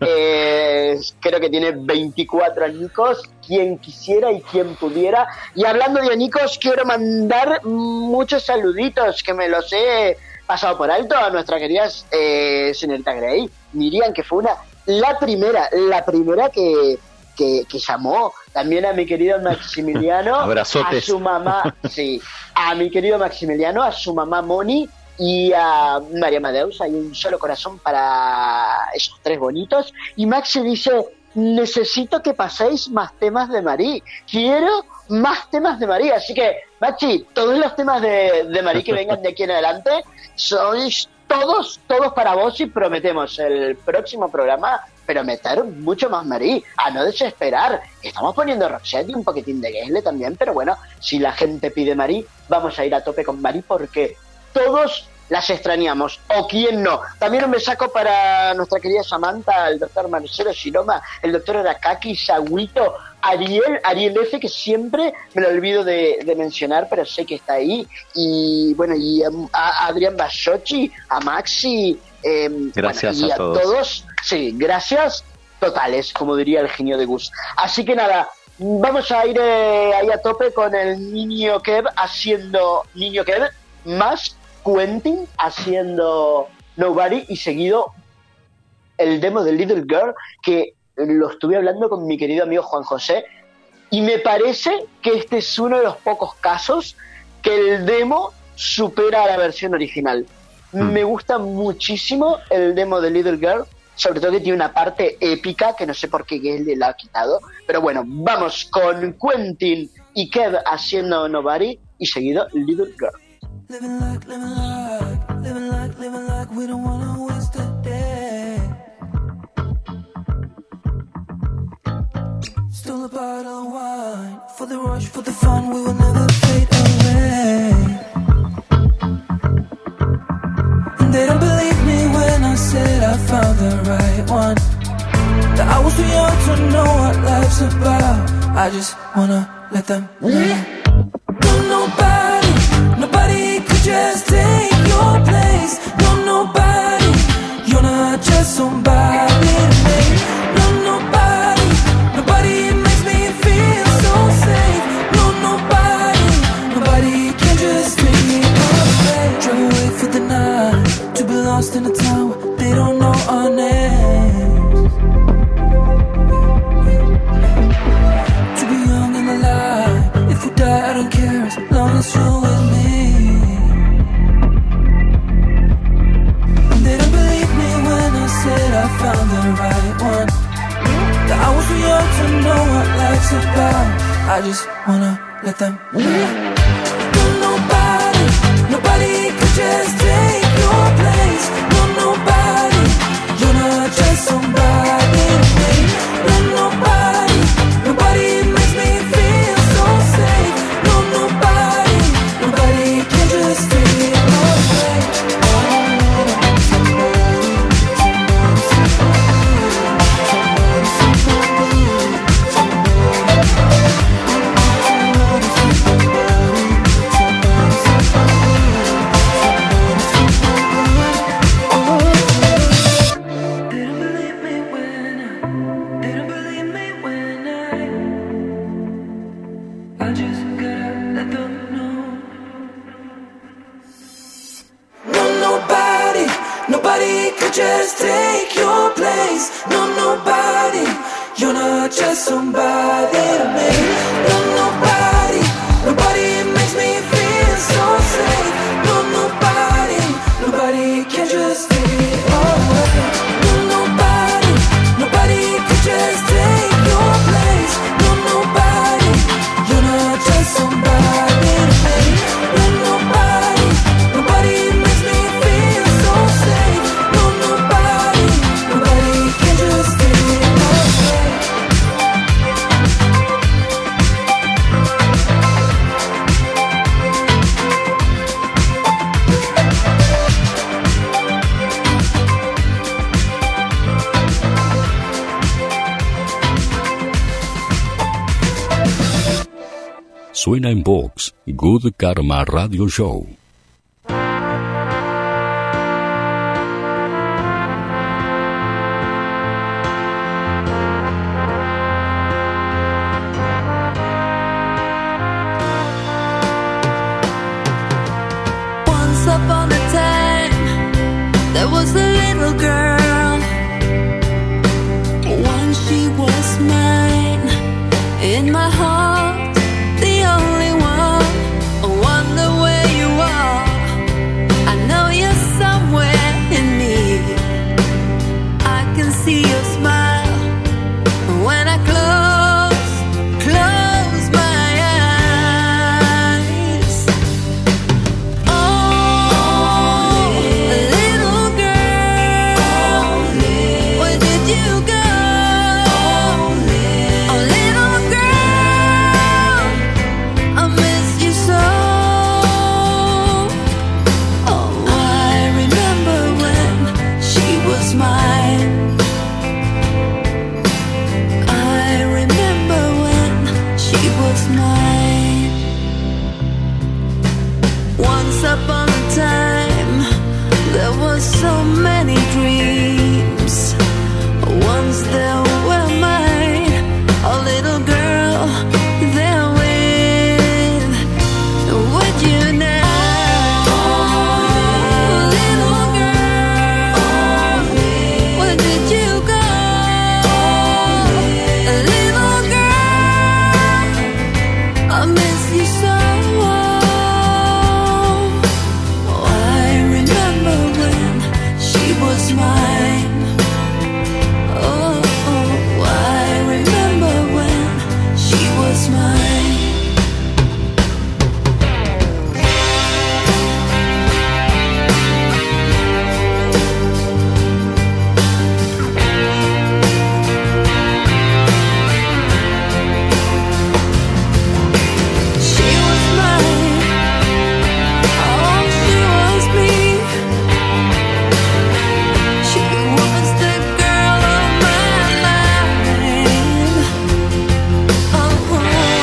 Eh, creo que tiene veinticuatro añicos, quien quisiera y quien pudiera. Y hablando de añicos, quiero mandar muchos saluditos que me los he pasado por alto a nuestra querida eh, señorita Grey, Miriam, que fue una la primera, la primera que, que, que llamó. También a mi querido Maximiliano, Abrazotes. a su mamá, sí, a mi querido Maximiliano, a su mamá Moni, y a María Amadeus. Hay un solo corazón para esos tres bonitos. Y Maxi dice: necesito que paséis más temas de Marí, quiero más temas de Marí. Así que, Maxi, todos los temas de, de Marí que vengan de aquí en adelante sois todos, todos para vos, y prometemos el próximo programa prometer mucho más Marí, a no desesperar. Estamos poniendo Roxette y un poquitín de Gesle también, pero bueno, si la gente pide Marí, vamos a ir a tope con Marí, porque todos las extrañamos, o quién no. También un besaco para nuestra querida Samantha, el doctor Marcelo Shiroma, el doctor Arakaki, Saguito, Ariel, Ariel F, que siempre me lo olvido de, de mencionar, pero sé que está ahí, y bueno, y a, a Adrián Bashochi, a Maxi, eh, Gracias bueno, y a a todos. todos, sí, gracias totales, como diría el genio de Gus. Así que nada, vamos a ir eh, ahí a tope con el niño Kev haciendo niño Kev, más Quentin haciendo Nobody, y seguido el demo de Little Girl, que lo estuve hablando con mi querido amigo Juan José, y me parece que este es uno de los pocos casos que el demo supera a la versión original. Mm. Me gusta muchísimo el demo de Little Girl, sobre todo que tiene una parte épica que no sé por qué Gesle la ha quitado, pero bueno, vamos con Quentin y Kev haciendo Nobody, y seguido Little Girl. Living like, living like, living like, living like we don't wanna waste a day. Still a bottle of wine, for the rush, for the fun, we will never fade away. And they don't believe me when I said I found the right one. That I was too young to know what life's about. I just wanna let them know. No, nobody, nobody could just take your place. No, nobody, you're not just somebody to me. No, nobody, nobody makes me feel so safe. No, nobody, nobody can just take me away. Drive away for the night, to be lost in a town where they don't know our names. To be young and alive, if we die I don't care, as long as you're with me. And they don't believe me when I said I found the right one. That I was too young to know what life's about. I just wanna let them know. No, nobody, nobody could just take your place. No, nobody, you're not just somebody to me. No, nobody, nobody makes me feel so safe. No, nobody, nobody can just take me away. Nobody could just take your place. No, nobody. You're not just somebody to me. No, nobody. Nobody makes me feel so safe. No, nobody. Nobody can just take it away. No, nobody. Nobody could just take your place. No, nobody. You're not just somebody to me. No, nobody. Nobody makes me feel so safe. No, nobody. Nobody can just take it away. Suena en Vox, Good Karma Radio Show. Once upon a time, there was a little girl. Once she was mine, in my heart, the only one. I wonder where you are. I know you're somewhere in me. I can see your smile when I close, close my eyes. Oh, little girl, where did you go? Oh, little girl, I miss you so. Oh, I remember when she was mine. I remember when she was mine. Once upon a time, there were so many dreams. Once there were mine, a little girl there with, with you now. Little girl, where did you go? Little girl, I miss you so. Oh, I remember when she was mine. Oh, oh, I remember when she was mine. She was mine. Oh, she was me. She was the girl of my life. Oh, oh,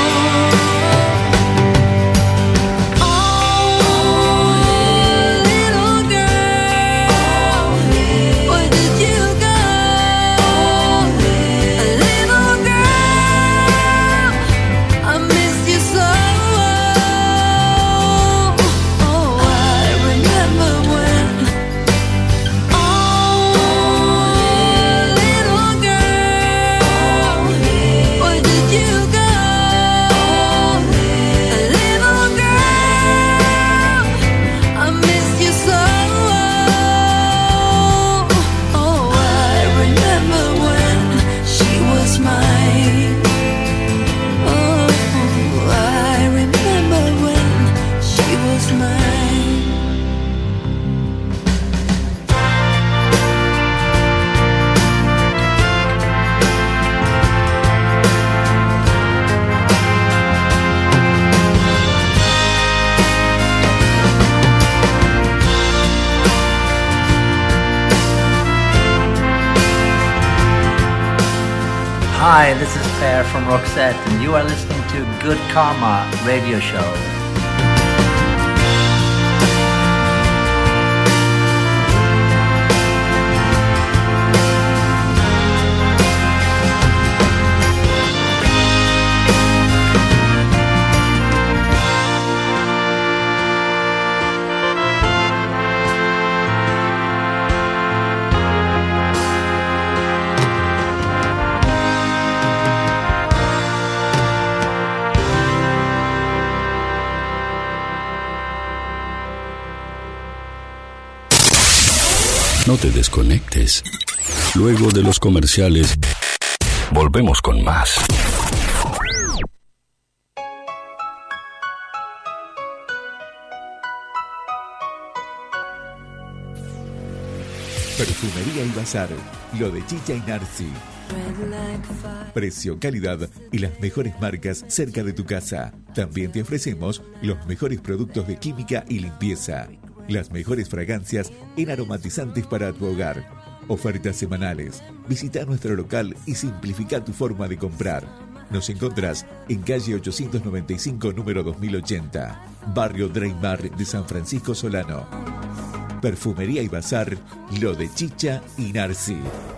little girl, where did you go? Little girl, I miss you so. Oh, I remember when. Oh, little girl, where did you go? Little girl, I miss you so. Oh, I remember when she was mine. Oh, I remember when she was mine. Hi, this is Per from Roxette, and you are listening to Good Karma Radio Show. No te desconectes. Luego de los comerciales, volvemos con más. Perfumería y Bazar, lo de Chicha y Narci. Precio, calidad y las mejores marcas cerca de tu casa. También te ofrecemos los mejores productos de química y limpieza. Las mejores fragancias en aromatizantes para tu hogar. Ofertas semanales. Visita nuestro local y simplifica tu forma de comprar. Nos encontrás en calle ochocientos noventa y cinco, número dos mil ochenta, barrio Dreymar de San Francisco Solano. Perfumería y Bazar, lo de Chicha y Narci.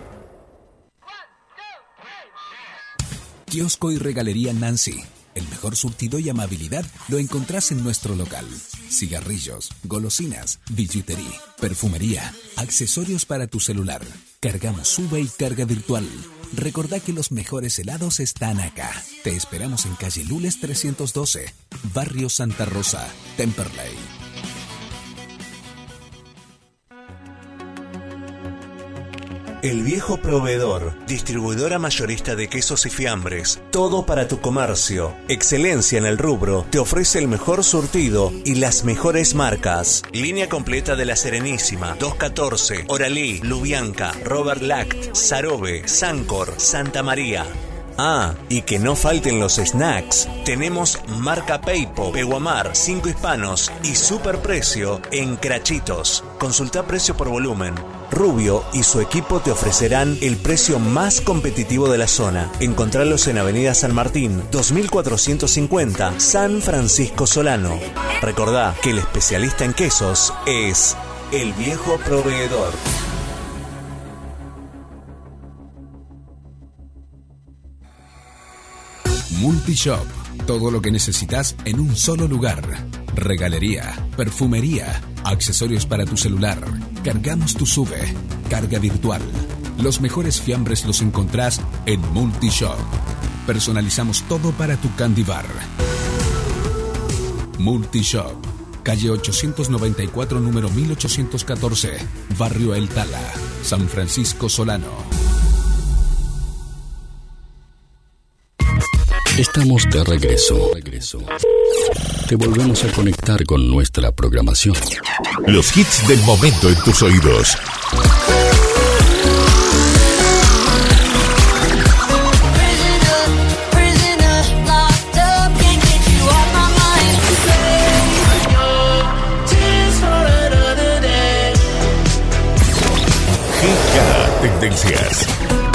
Kiosco y Regalería Nancy. El mejor surtido y amabilidad lo encontrás en nuestro local. Cigarrillos, golosinas, billutería, perfumería, accesorios para tu celular. Cargamos sube y carga virtual. Recordá que los mejores helados están acá. Te esperamos en calle Lules trescientos doce, barrio Santa Rosa, Temperley. El Viejo Proveedor, distribuidora mayorista de quesos y fiambres, todo para tu comercio. Excelencia en el rubro, te ofrece el mejor surtido y las mejores marcas. Línea completa de La Serenísima, doscientos catorce, Oralí, Lubianca, Robert Lact, Sarobe, Sancor, Santa María. Ah, y que no falten los snacks. Tenemos marca Peipo, Peguamar, Cinco Hispanos y superprecio en Crachitos. Consulta precio por volumen. Rubio y su equipo te ofrecerán el precio más competitivo de la zona. Encontralos en Avenida San Martín, dos mil cuatrocientos cincuenta, San Francisco Solano. Recordá que el especialista en quesos es El Viejo Proveedor. Multishop. Todo lo que necesitas en un solo lugar. Regalería, perfumería, accesorios para tu celular. Cargamos tu sube. Carga virtual. Los mejores fiambres los encontrás en Multishop. Personalizamos todo para tu candy bar. Multishop. Calle ochocientos noventa y cuatro, número mil ochocientos catorce. Barrio El Tala, San Francisco Solano. Estamos de regreso. Te volvemos a conectar con nuestra programación. Los hits del momento en tus oídos. G K Tendencias.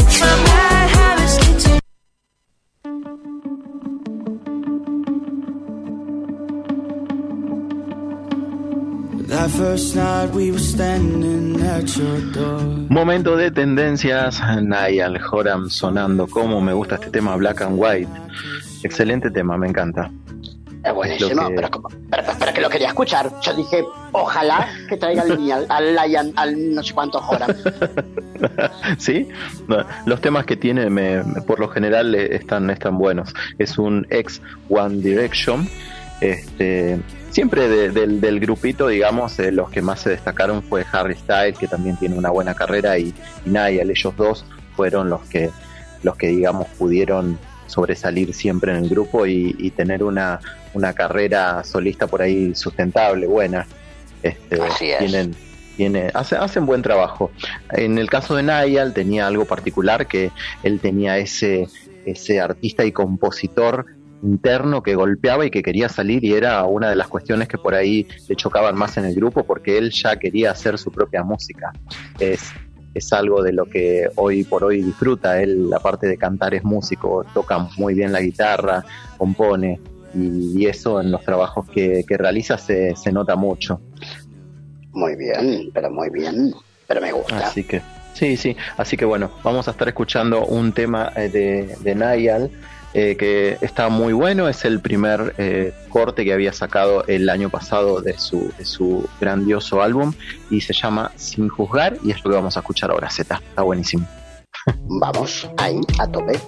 Momento de tendencias. Niall Horan sonando. Como me gusta este tema, Black and White. Excelente tema, me encanta. Es buenísimo, que... pero, pero, pero que lo quería escuchar. Yo dije, ojalá que traiga al Niall, al Lion, al no sé cuánto Horan. Sí, no, los temas que tiene me, me, por lo general están, están buenos. Es un ex One Direction. Este, siempre de, de, del grupito, digamos, eh, los que más se destacaron fue Harry Styles, que también tiene una buena carrera, y, y Niall. Ellos dos fueron los que, los que digamos, pudieron sobresalir siempre en el grupo y, y tener una, una carrera solista por ahí sustentable, buena. Este, Así es. Tienen, tiene, hace, hacen buen trabajo. En el caso de Niall tenía algo particular, que él tenía ese, ese artista y compositor interno que golpeaba y que quería salir, y era una de las cuestiones que por ahí le chocaban más en el grupo, porque él ya quería hacer su propia música. Es, es algo de lo que hoy por hoy disfruta. Él, aparte de cantar, es músico, toca muy bien la guitarra, compone, y, y eso en los trabajos que, que realiza se, se nota mucho. Muy bien, pero muy bien, pero me gusta. Así que, sí, sí, así que bueno, vamos a estar escuchando un tema de, de Niall, Eh, que está muy bueno. Es el primer eh, corte que había sacado el año pasado de su, de su grandioso álbum, y se llama Sin Juzgar, y es lo que vamos a escuchar ahora. Z, está buenísimo. Vamos, ahí, a tope.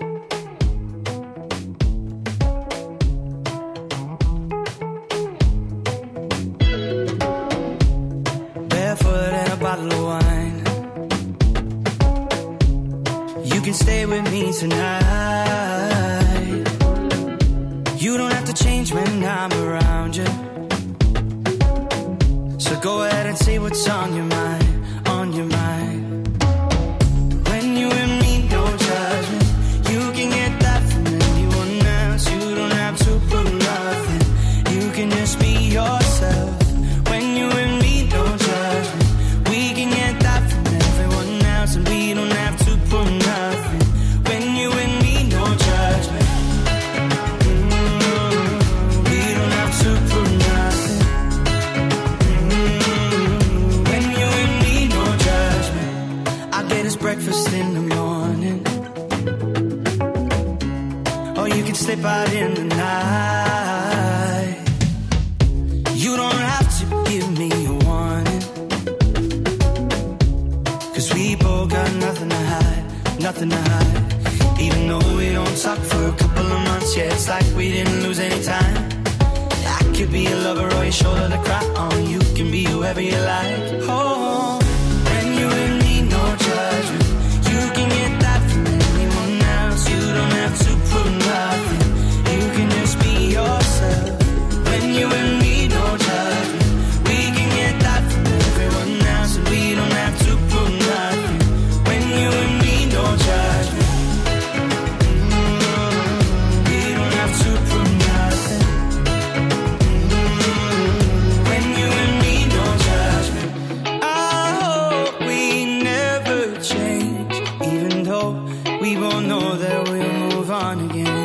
Barefoot in a bottle of wine, you can stay with me tonight. You don't have to change when I'm around you. So go ahead and say what's on your mind, on your mind. When you and me, no judgment. You can get that from anyone else. You don't have to prove nothing. You can just be yourself. When you and me, no judgment. We can get that from everyone else, and we don't have to prove nothing. When you and me, no judgment. Mm, we don't have to prove nothing. Mm, when you and me, no judgment. I get us breakfast in the morning, or you can slip out in the night. You don't have to give me a warning, 'cause we both got nothing to hide, nothing to hide. Even though we don't talk for a couple of months, yeah, it's like we didn't lose any time. I could be a lover or your shoulder to cry on. You can be whoever you like. Oh, when you and me, no judgment. You can get that from anyone else. You don't have to prove nothing. You can just be yourself. When you and me, no judgment. We can get that from everyone else, and we don't have to prove nothing. When you and me, no judgment. Mm, we don't have to prove nothing. Mm, when you and me, no judgment. I hope we never change, even though we both know that we'll move on again.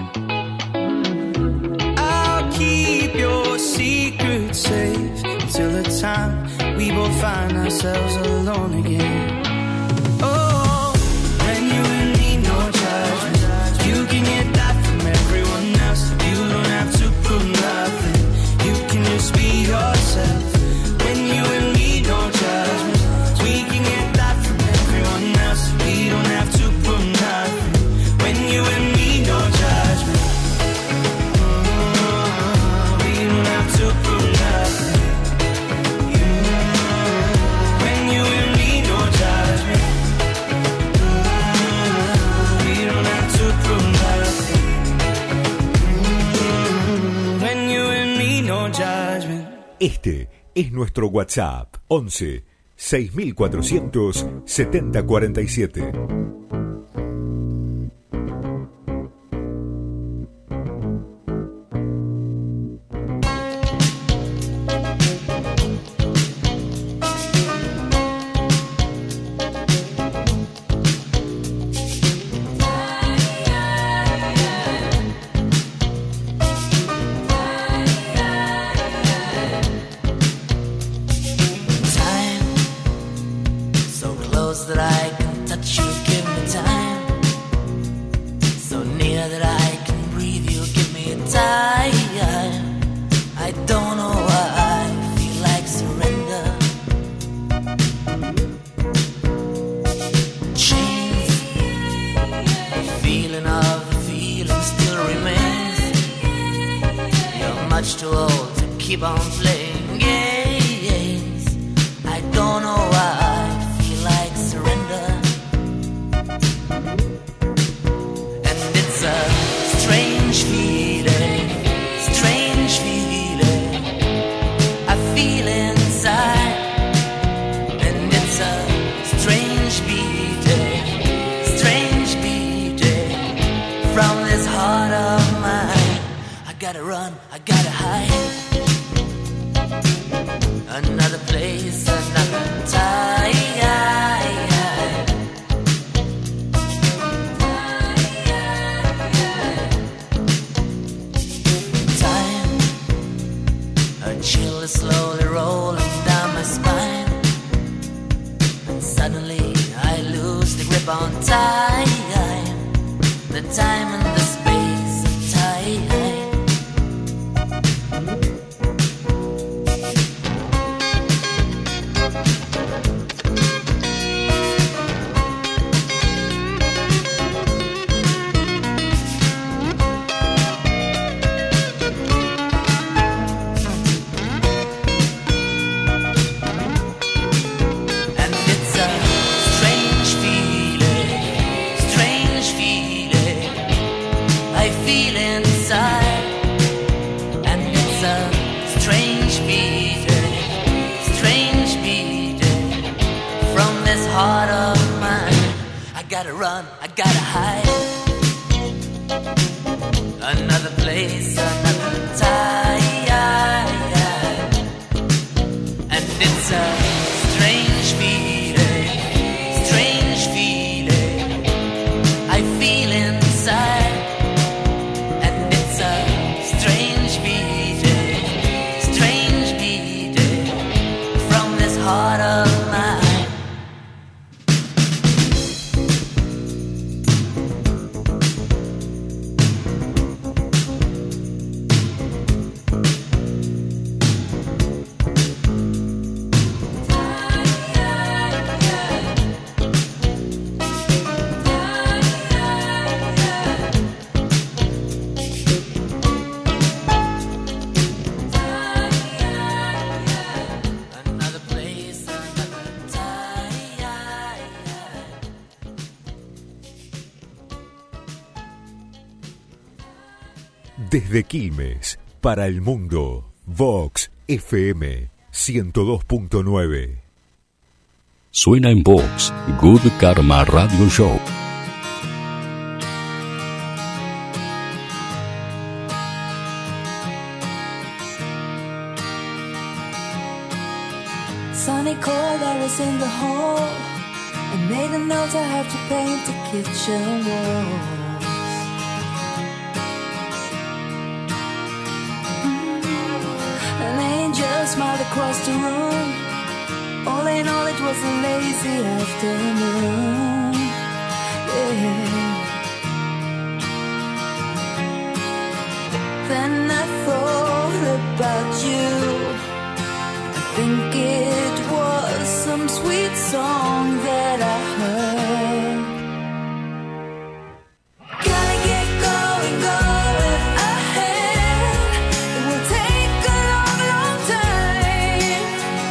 I'll keep your secret safe until the time we both find ourselves alone again. Oh, when you and me, no judgment. You can get that from everyone else. You don't have to prove nothing. You can just be yourself. When you and me, no judgment. We can get that from everyone else. We don't have to prove nothing. When you and me, no judgment. Mm, we don't have to prove nothing. When you and me, no judgment. Mm, we don't have to prove nothing. Mm, when you and me, no judgment. Este es nuestro WhatsApp once seis mil cuatrocientos setenta cuarenta y siete. Time, so close that I can touch you, give me time. So near that I can breathe you, give me time. I don't know why I feel like surrender. Chains, the feeling of the feeling still remains. You're much too old to keep on playing games. I don't know why I feel like surrender. And it's a strange feeling, strange feeling I feel inside. And it's a strange beating, strange beating from this heart of mine. I gotta run, I gotta hide. Another place, another time. Time, a chill is slowly rolling down my spine, and suddenly I lose the grip on time. The time and the space of time. And it's a strange feeling, gotta run, I gotta hide. Another place, another time. And it's a strange feeling, strange feeling I feel inside. And it's a strange feeling, strange feeling from this heart of mine. Desde Quilmes, para el mundo, Vox F M ciento dos punto nueve. Suena en Vox, Good Karma Radio Show. Sunny cold, I was in the hall. I made a note I have to paint the kitchen wall. Smiled across the room. All in all, it was a lazy afternoon. Yeah. Then I thought about you. I think it was some sweet song that I heard. Gotta get going, going ahead. It will take a long, long time.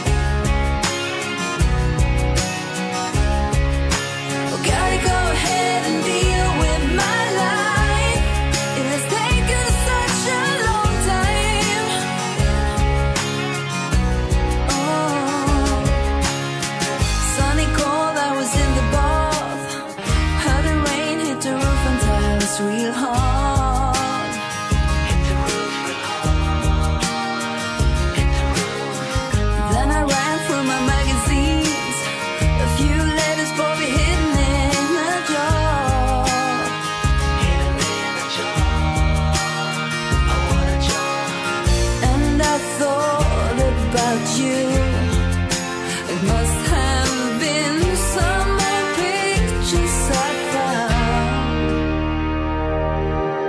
Oh, gotta go ahead and deal with my life. It has taken such a long time. Oh, sunny cold, I was in the bath. Heard the rain hit the roof and tiles real hard. Hit the roof real hard. Hit the roof. Then I ran through my magazines. A few letters probably hidden in a jar. Hidden in a jar. I want a jar. And I thought about you. It must have been some old pictures I found.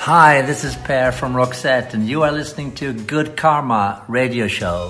Hi, this is Per from Roxette, and you are listening to Good Karma Radio Show.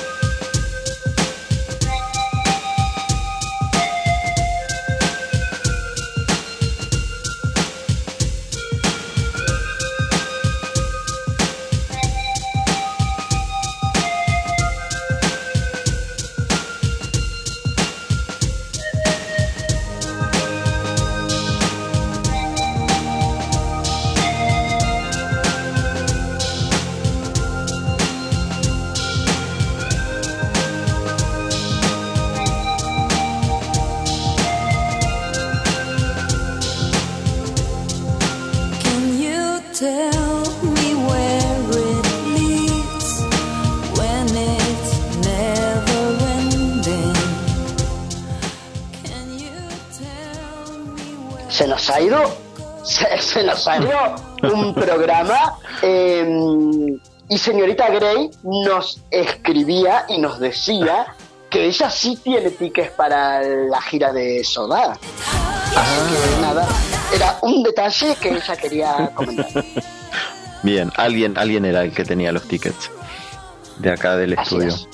Se nos ha ido, se, se nos ha ido un programa eh, y señorita Grey nos escribía y nos decía que ella sí tiene tickets para la gira de Soda. Así que nada, era un detalle que ella quería comentar. Bien, alguien, alguien era el que tenía los tickets de acá del Así estudio. es.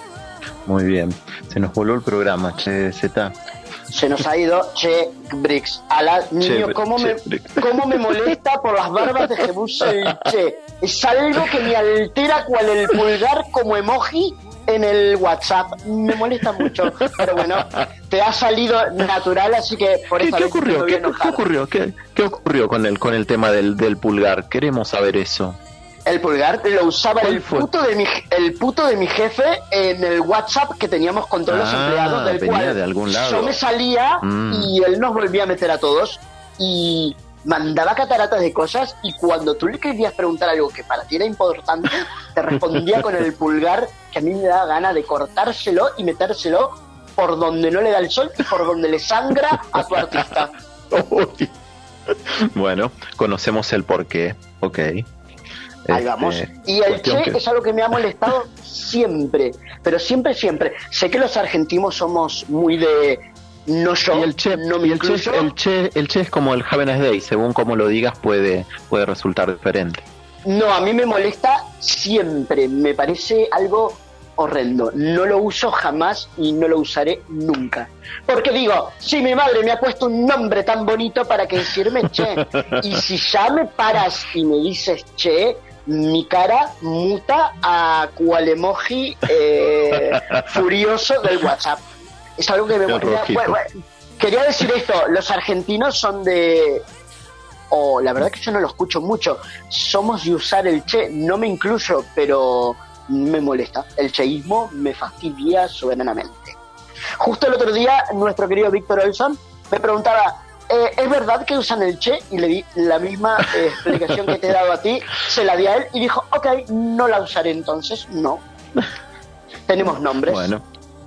Muy bien, se nos voló el programa, che, Z. Se nos ha ido Che Brix. A la niño, Che, ¿cómo, Che me, Brix. ¿cómo me molesta por las barbas de Jebus el Che? Es algo que me altera cual el pulgar como emoji en el WhatsApp. Me molesta mucho, pero bueno, te ha salido natural, así que por ¿Qué, esa qué vez ocurrió? te voy a ¿Qué, qué enojar. ocurrió? ¿Qué, qué ocurrió con el con el tema del, del pulgar? Queremos saber eso. El pulgar lo usaba el fue? puto de mi el puto de mi jefe en el WhatsApp que teníamos con todos los Ah, empleados, del venía cual de algún lado. yo me salía Mm. y él nos volvía a meter a todos y mandaba cataratas de cosas, y cuando tú le querías preguntar algo que para ti era importante, te respondía con el pulgar, que a mí me da gana de cortárselo y metérselo por donde no le da el sol y por donde le sangra a tu artista. Bueno, conocemos el porqué. Ok. Ahí vamos. Este, Y el cuestión Che que- es algo que me ha molestado siempre, pero siempre, siempre. Sé que los argentinos somos muy de no yo, Y el che, no me y el che, incluyo. el che, el che es como el Have a nice day, según como lo digas puede, puede resultar diferente. No, a mí me molesta siempre, me parece algo horrendo. No lo uso jamás y no lo usaré nunca. Porque digo, si mi madre me ha puesto un nombre tan bonito para que decirme Che, y si ya me paras y me dices Che, mi cara muta a cual emoji eh, furioso del WhatsApp. Es algo que me El molesta. rojito. Bueno, bueno, quería decir esto, los argentinos son de... O la verdad que yo no lo escucho mucho. Somos de usar el Che, no me incluyo, pero me molesta. El cheísmo me fastidia soberanamente. Justo el otro día, nuestro querido Víctor Olson me preguntaba, eh, ¿es verdad que usan el Che? Y le di la misma eh, explicación que te he dado a ti, se la di a él y dijo, ok, no la usaré entonces, no. Tenemos nombres. Bueno.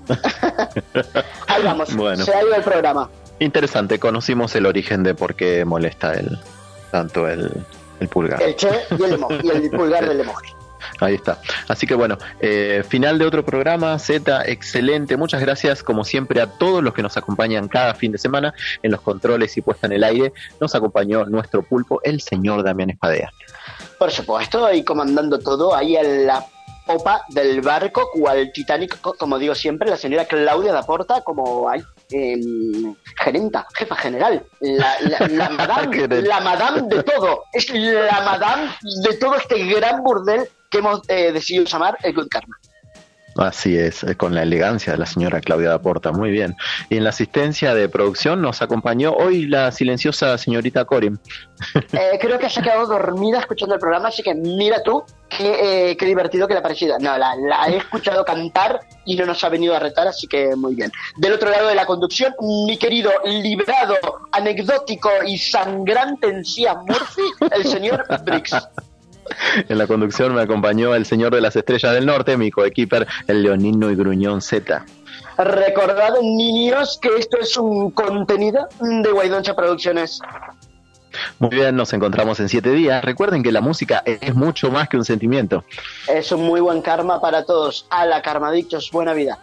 Ahí vamos, Bueno. se ha ido el programa. Interesante, conocimos el origen de por qué molesta el, tanto el, el pulgar. El Che y el, emo- y el pulgar del emoji. Ahí está. Así que bueno, eh, final de otro programa, Z, excelente. Muchas gracias, como siempre, a todos los que nos acompañan cada fin de semana en los controles y puesta en el aire. Nos acompañó nuestro pulpo, el señor Damián Espadea. Por supuesto, y comandando todo ahí en la popa del barco, cual Titanic, co- como digo siempre, la señora Claudia Daporta, como hay eh, gerenta, jefa general, la, la, la madame, la madame de todo, es la madame de todo este gran burdel que hemos eh, decidido llamar el Good Karma. Así es, eh, con la elegancia de la señora Claudia Daporta, muy bien. Y en la asistencia de producción nos acompañó hoy la silenciosa señorita Corin. Eh, creo que se ha quedado dormida escuchando el programa, así que mira tú qué, eh, qué divertido que le ha parecido. No, la, la he escuchado cantar y no nos ha venido a retar, así que muy bien. Del otro lado de la conducción, mi querido librado, anecdótico y sangrante en sí a Murphy, el señor Brix. En la conducción me acompañó el señor de las estrellas del norte, mi coequiper, el leonino y gruñón Z. Recordad, niños, que esto es un contenido de Guaidoncha Producciones. Muy bien, nos encontramos en siete días. Recuerden que la música es mucho más que un sentimiento. Es un muy buen karma para todos. A la karmadictos, buena vida.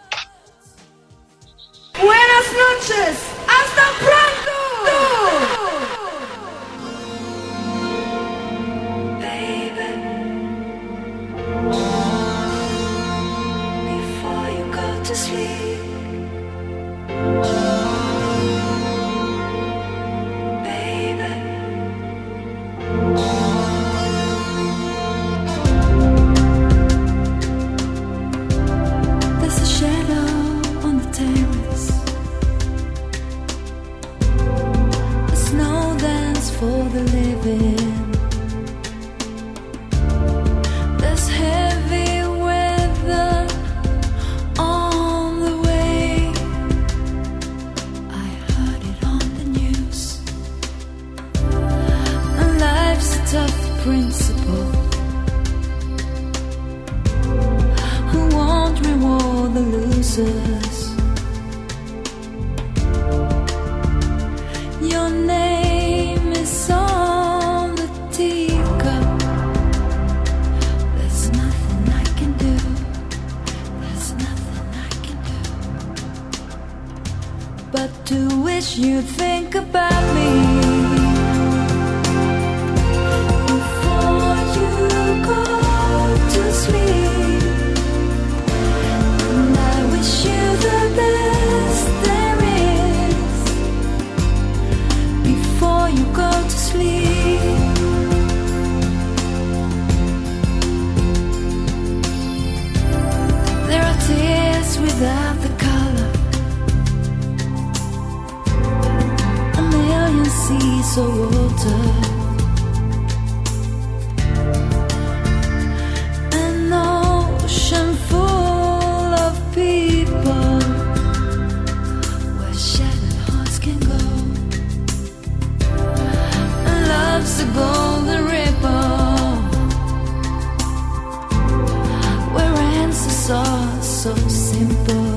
Buenas noches, hasta pronto. living. There's heavy weather on the way. I heard it on the news. And life's a tough principle. Who won't reward the losers? Your name is on the teacup. There's nothing I can do. There's nothing I can do but to wish you'd think about me before you go to sleep. And I wish you the best there is before you go to sleep. There are tears without the color, a million seas of water, an ocean full of people where shattered hearts can go. And love's a golden ripple where answers are so simple.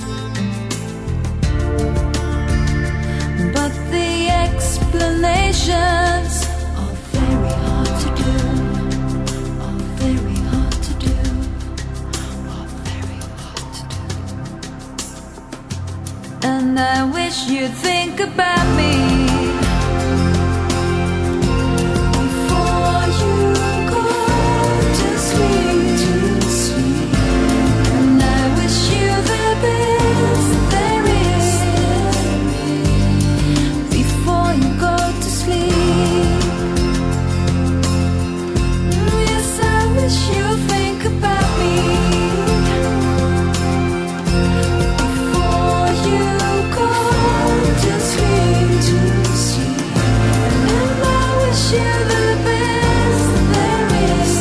But the explanations are very hard to do, are very hard to do, are very hard to do. And I wish you'd think about me before you go to sleep. And I wish you the best there is before you go to sleep. Yes, I wish you'd think about me before you go to sleep. And I wish you the best there is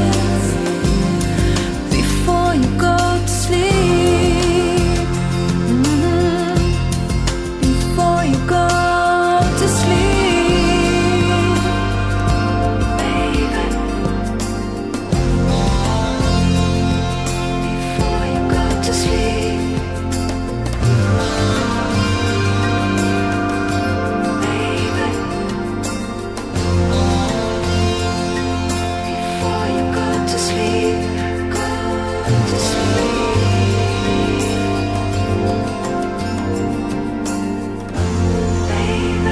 before you go to sleep. Mhm. Before you go to sleep, baby. Before you go to sleep, baby. Before you go to sleep, go to sleep, baby.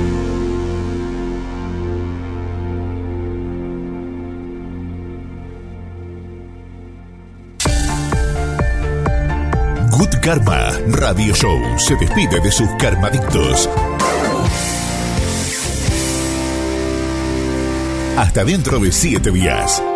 Good Karma Radio Show se despide de sus karmadictos. Hasta dentro de siete días.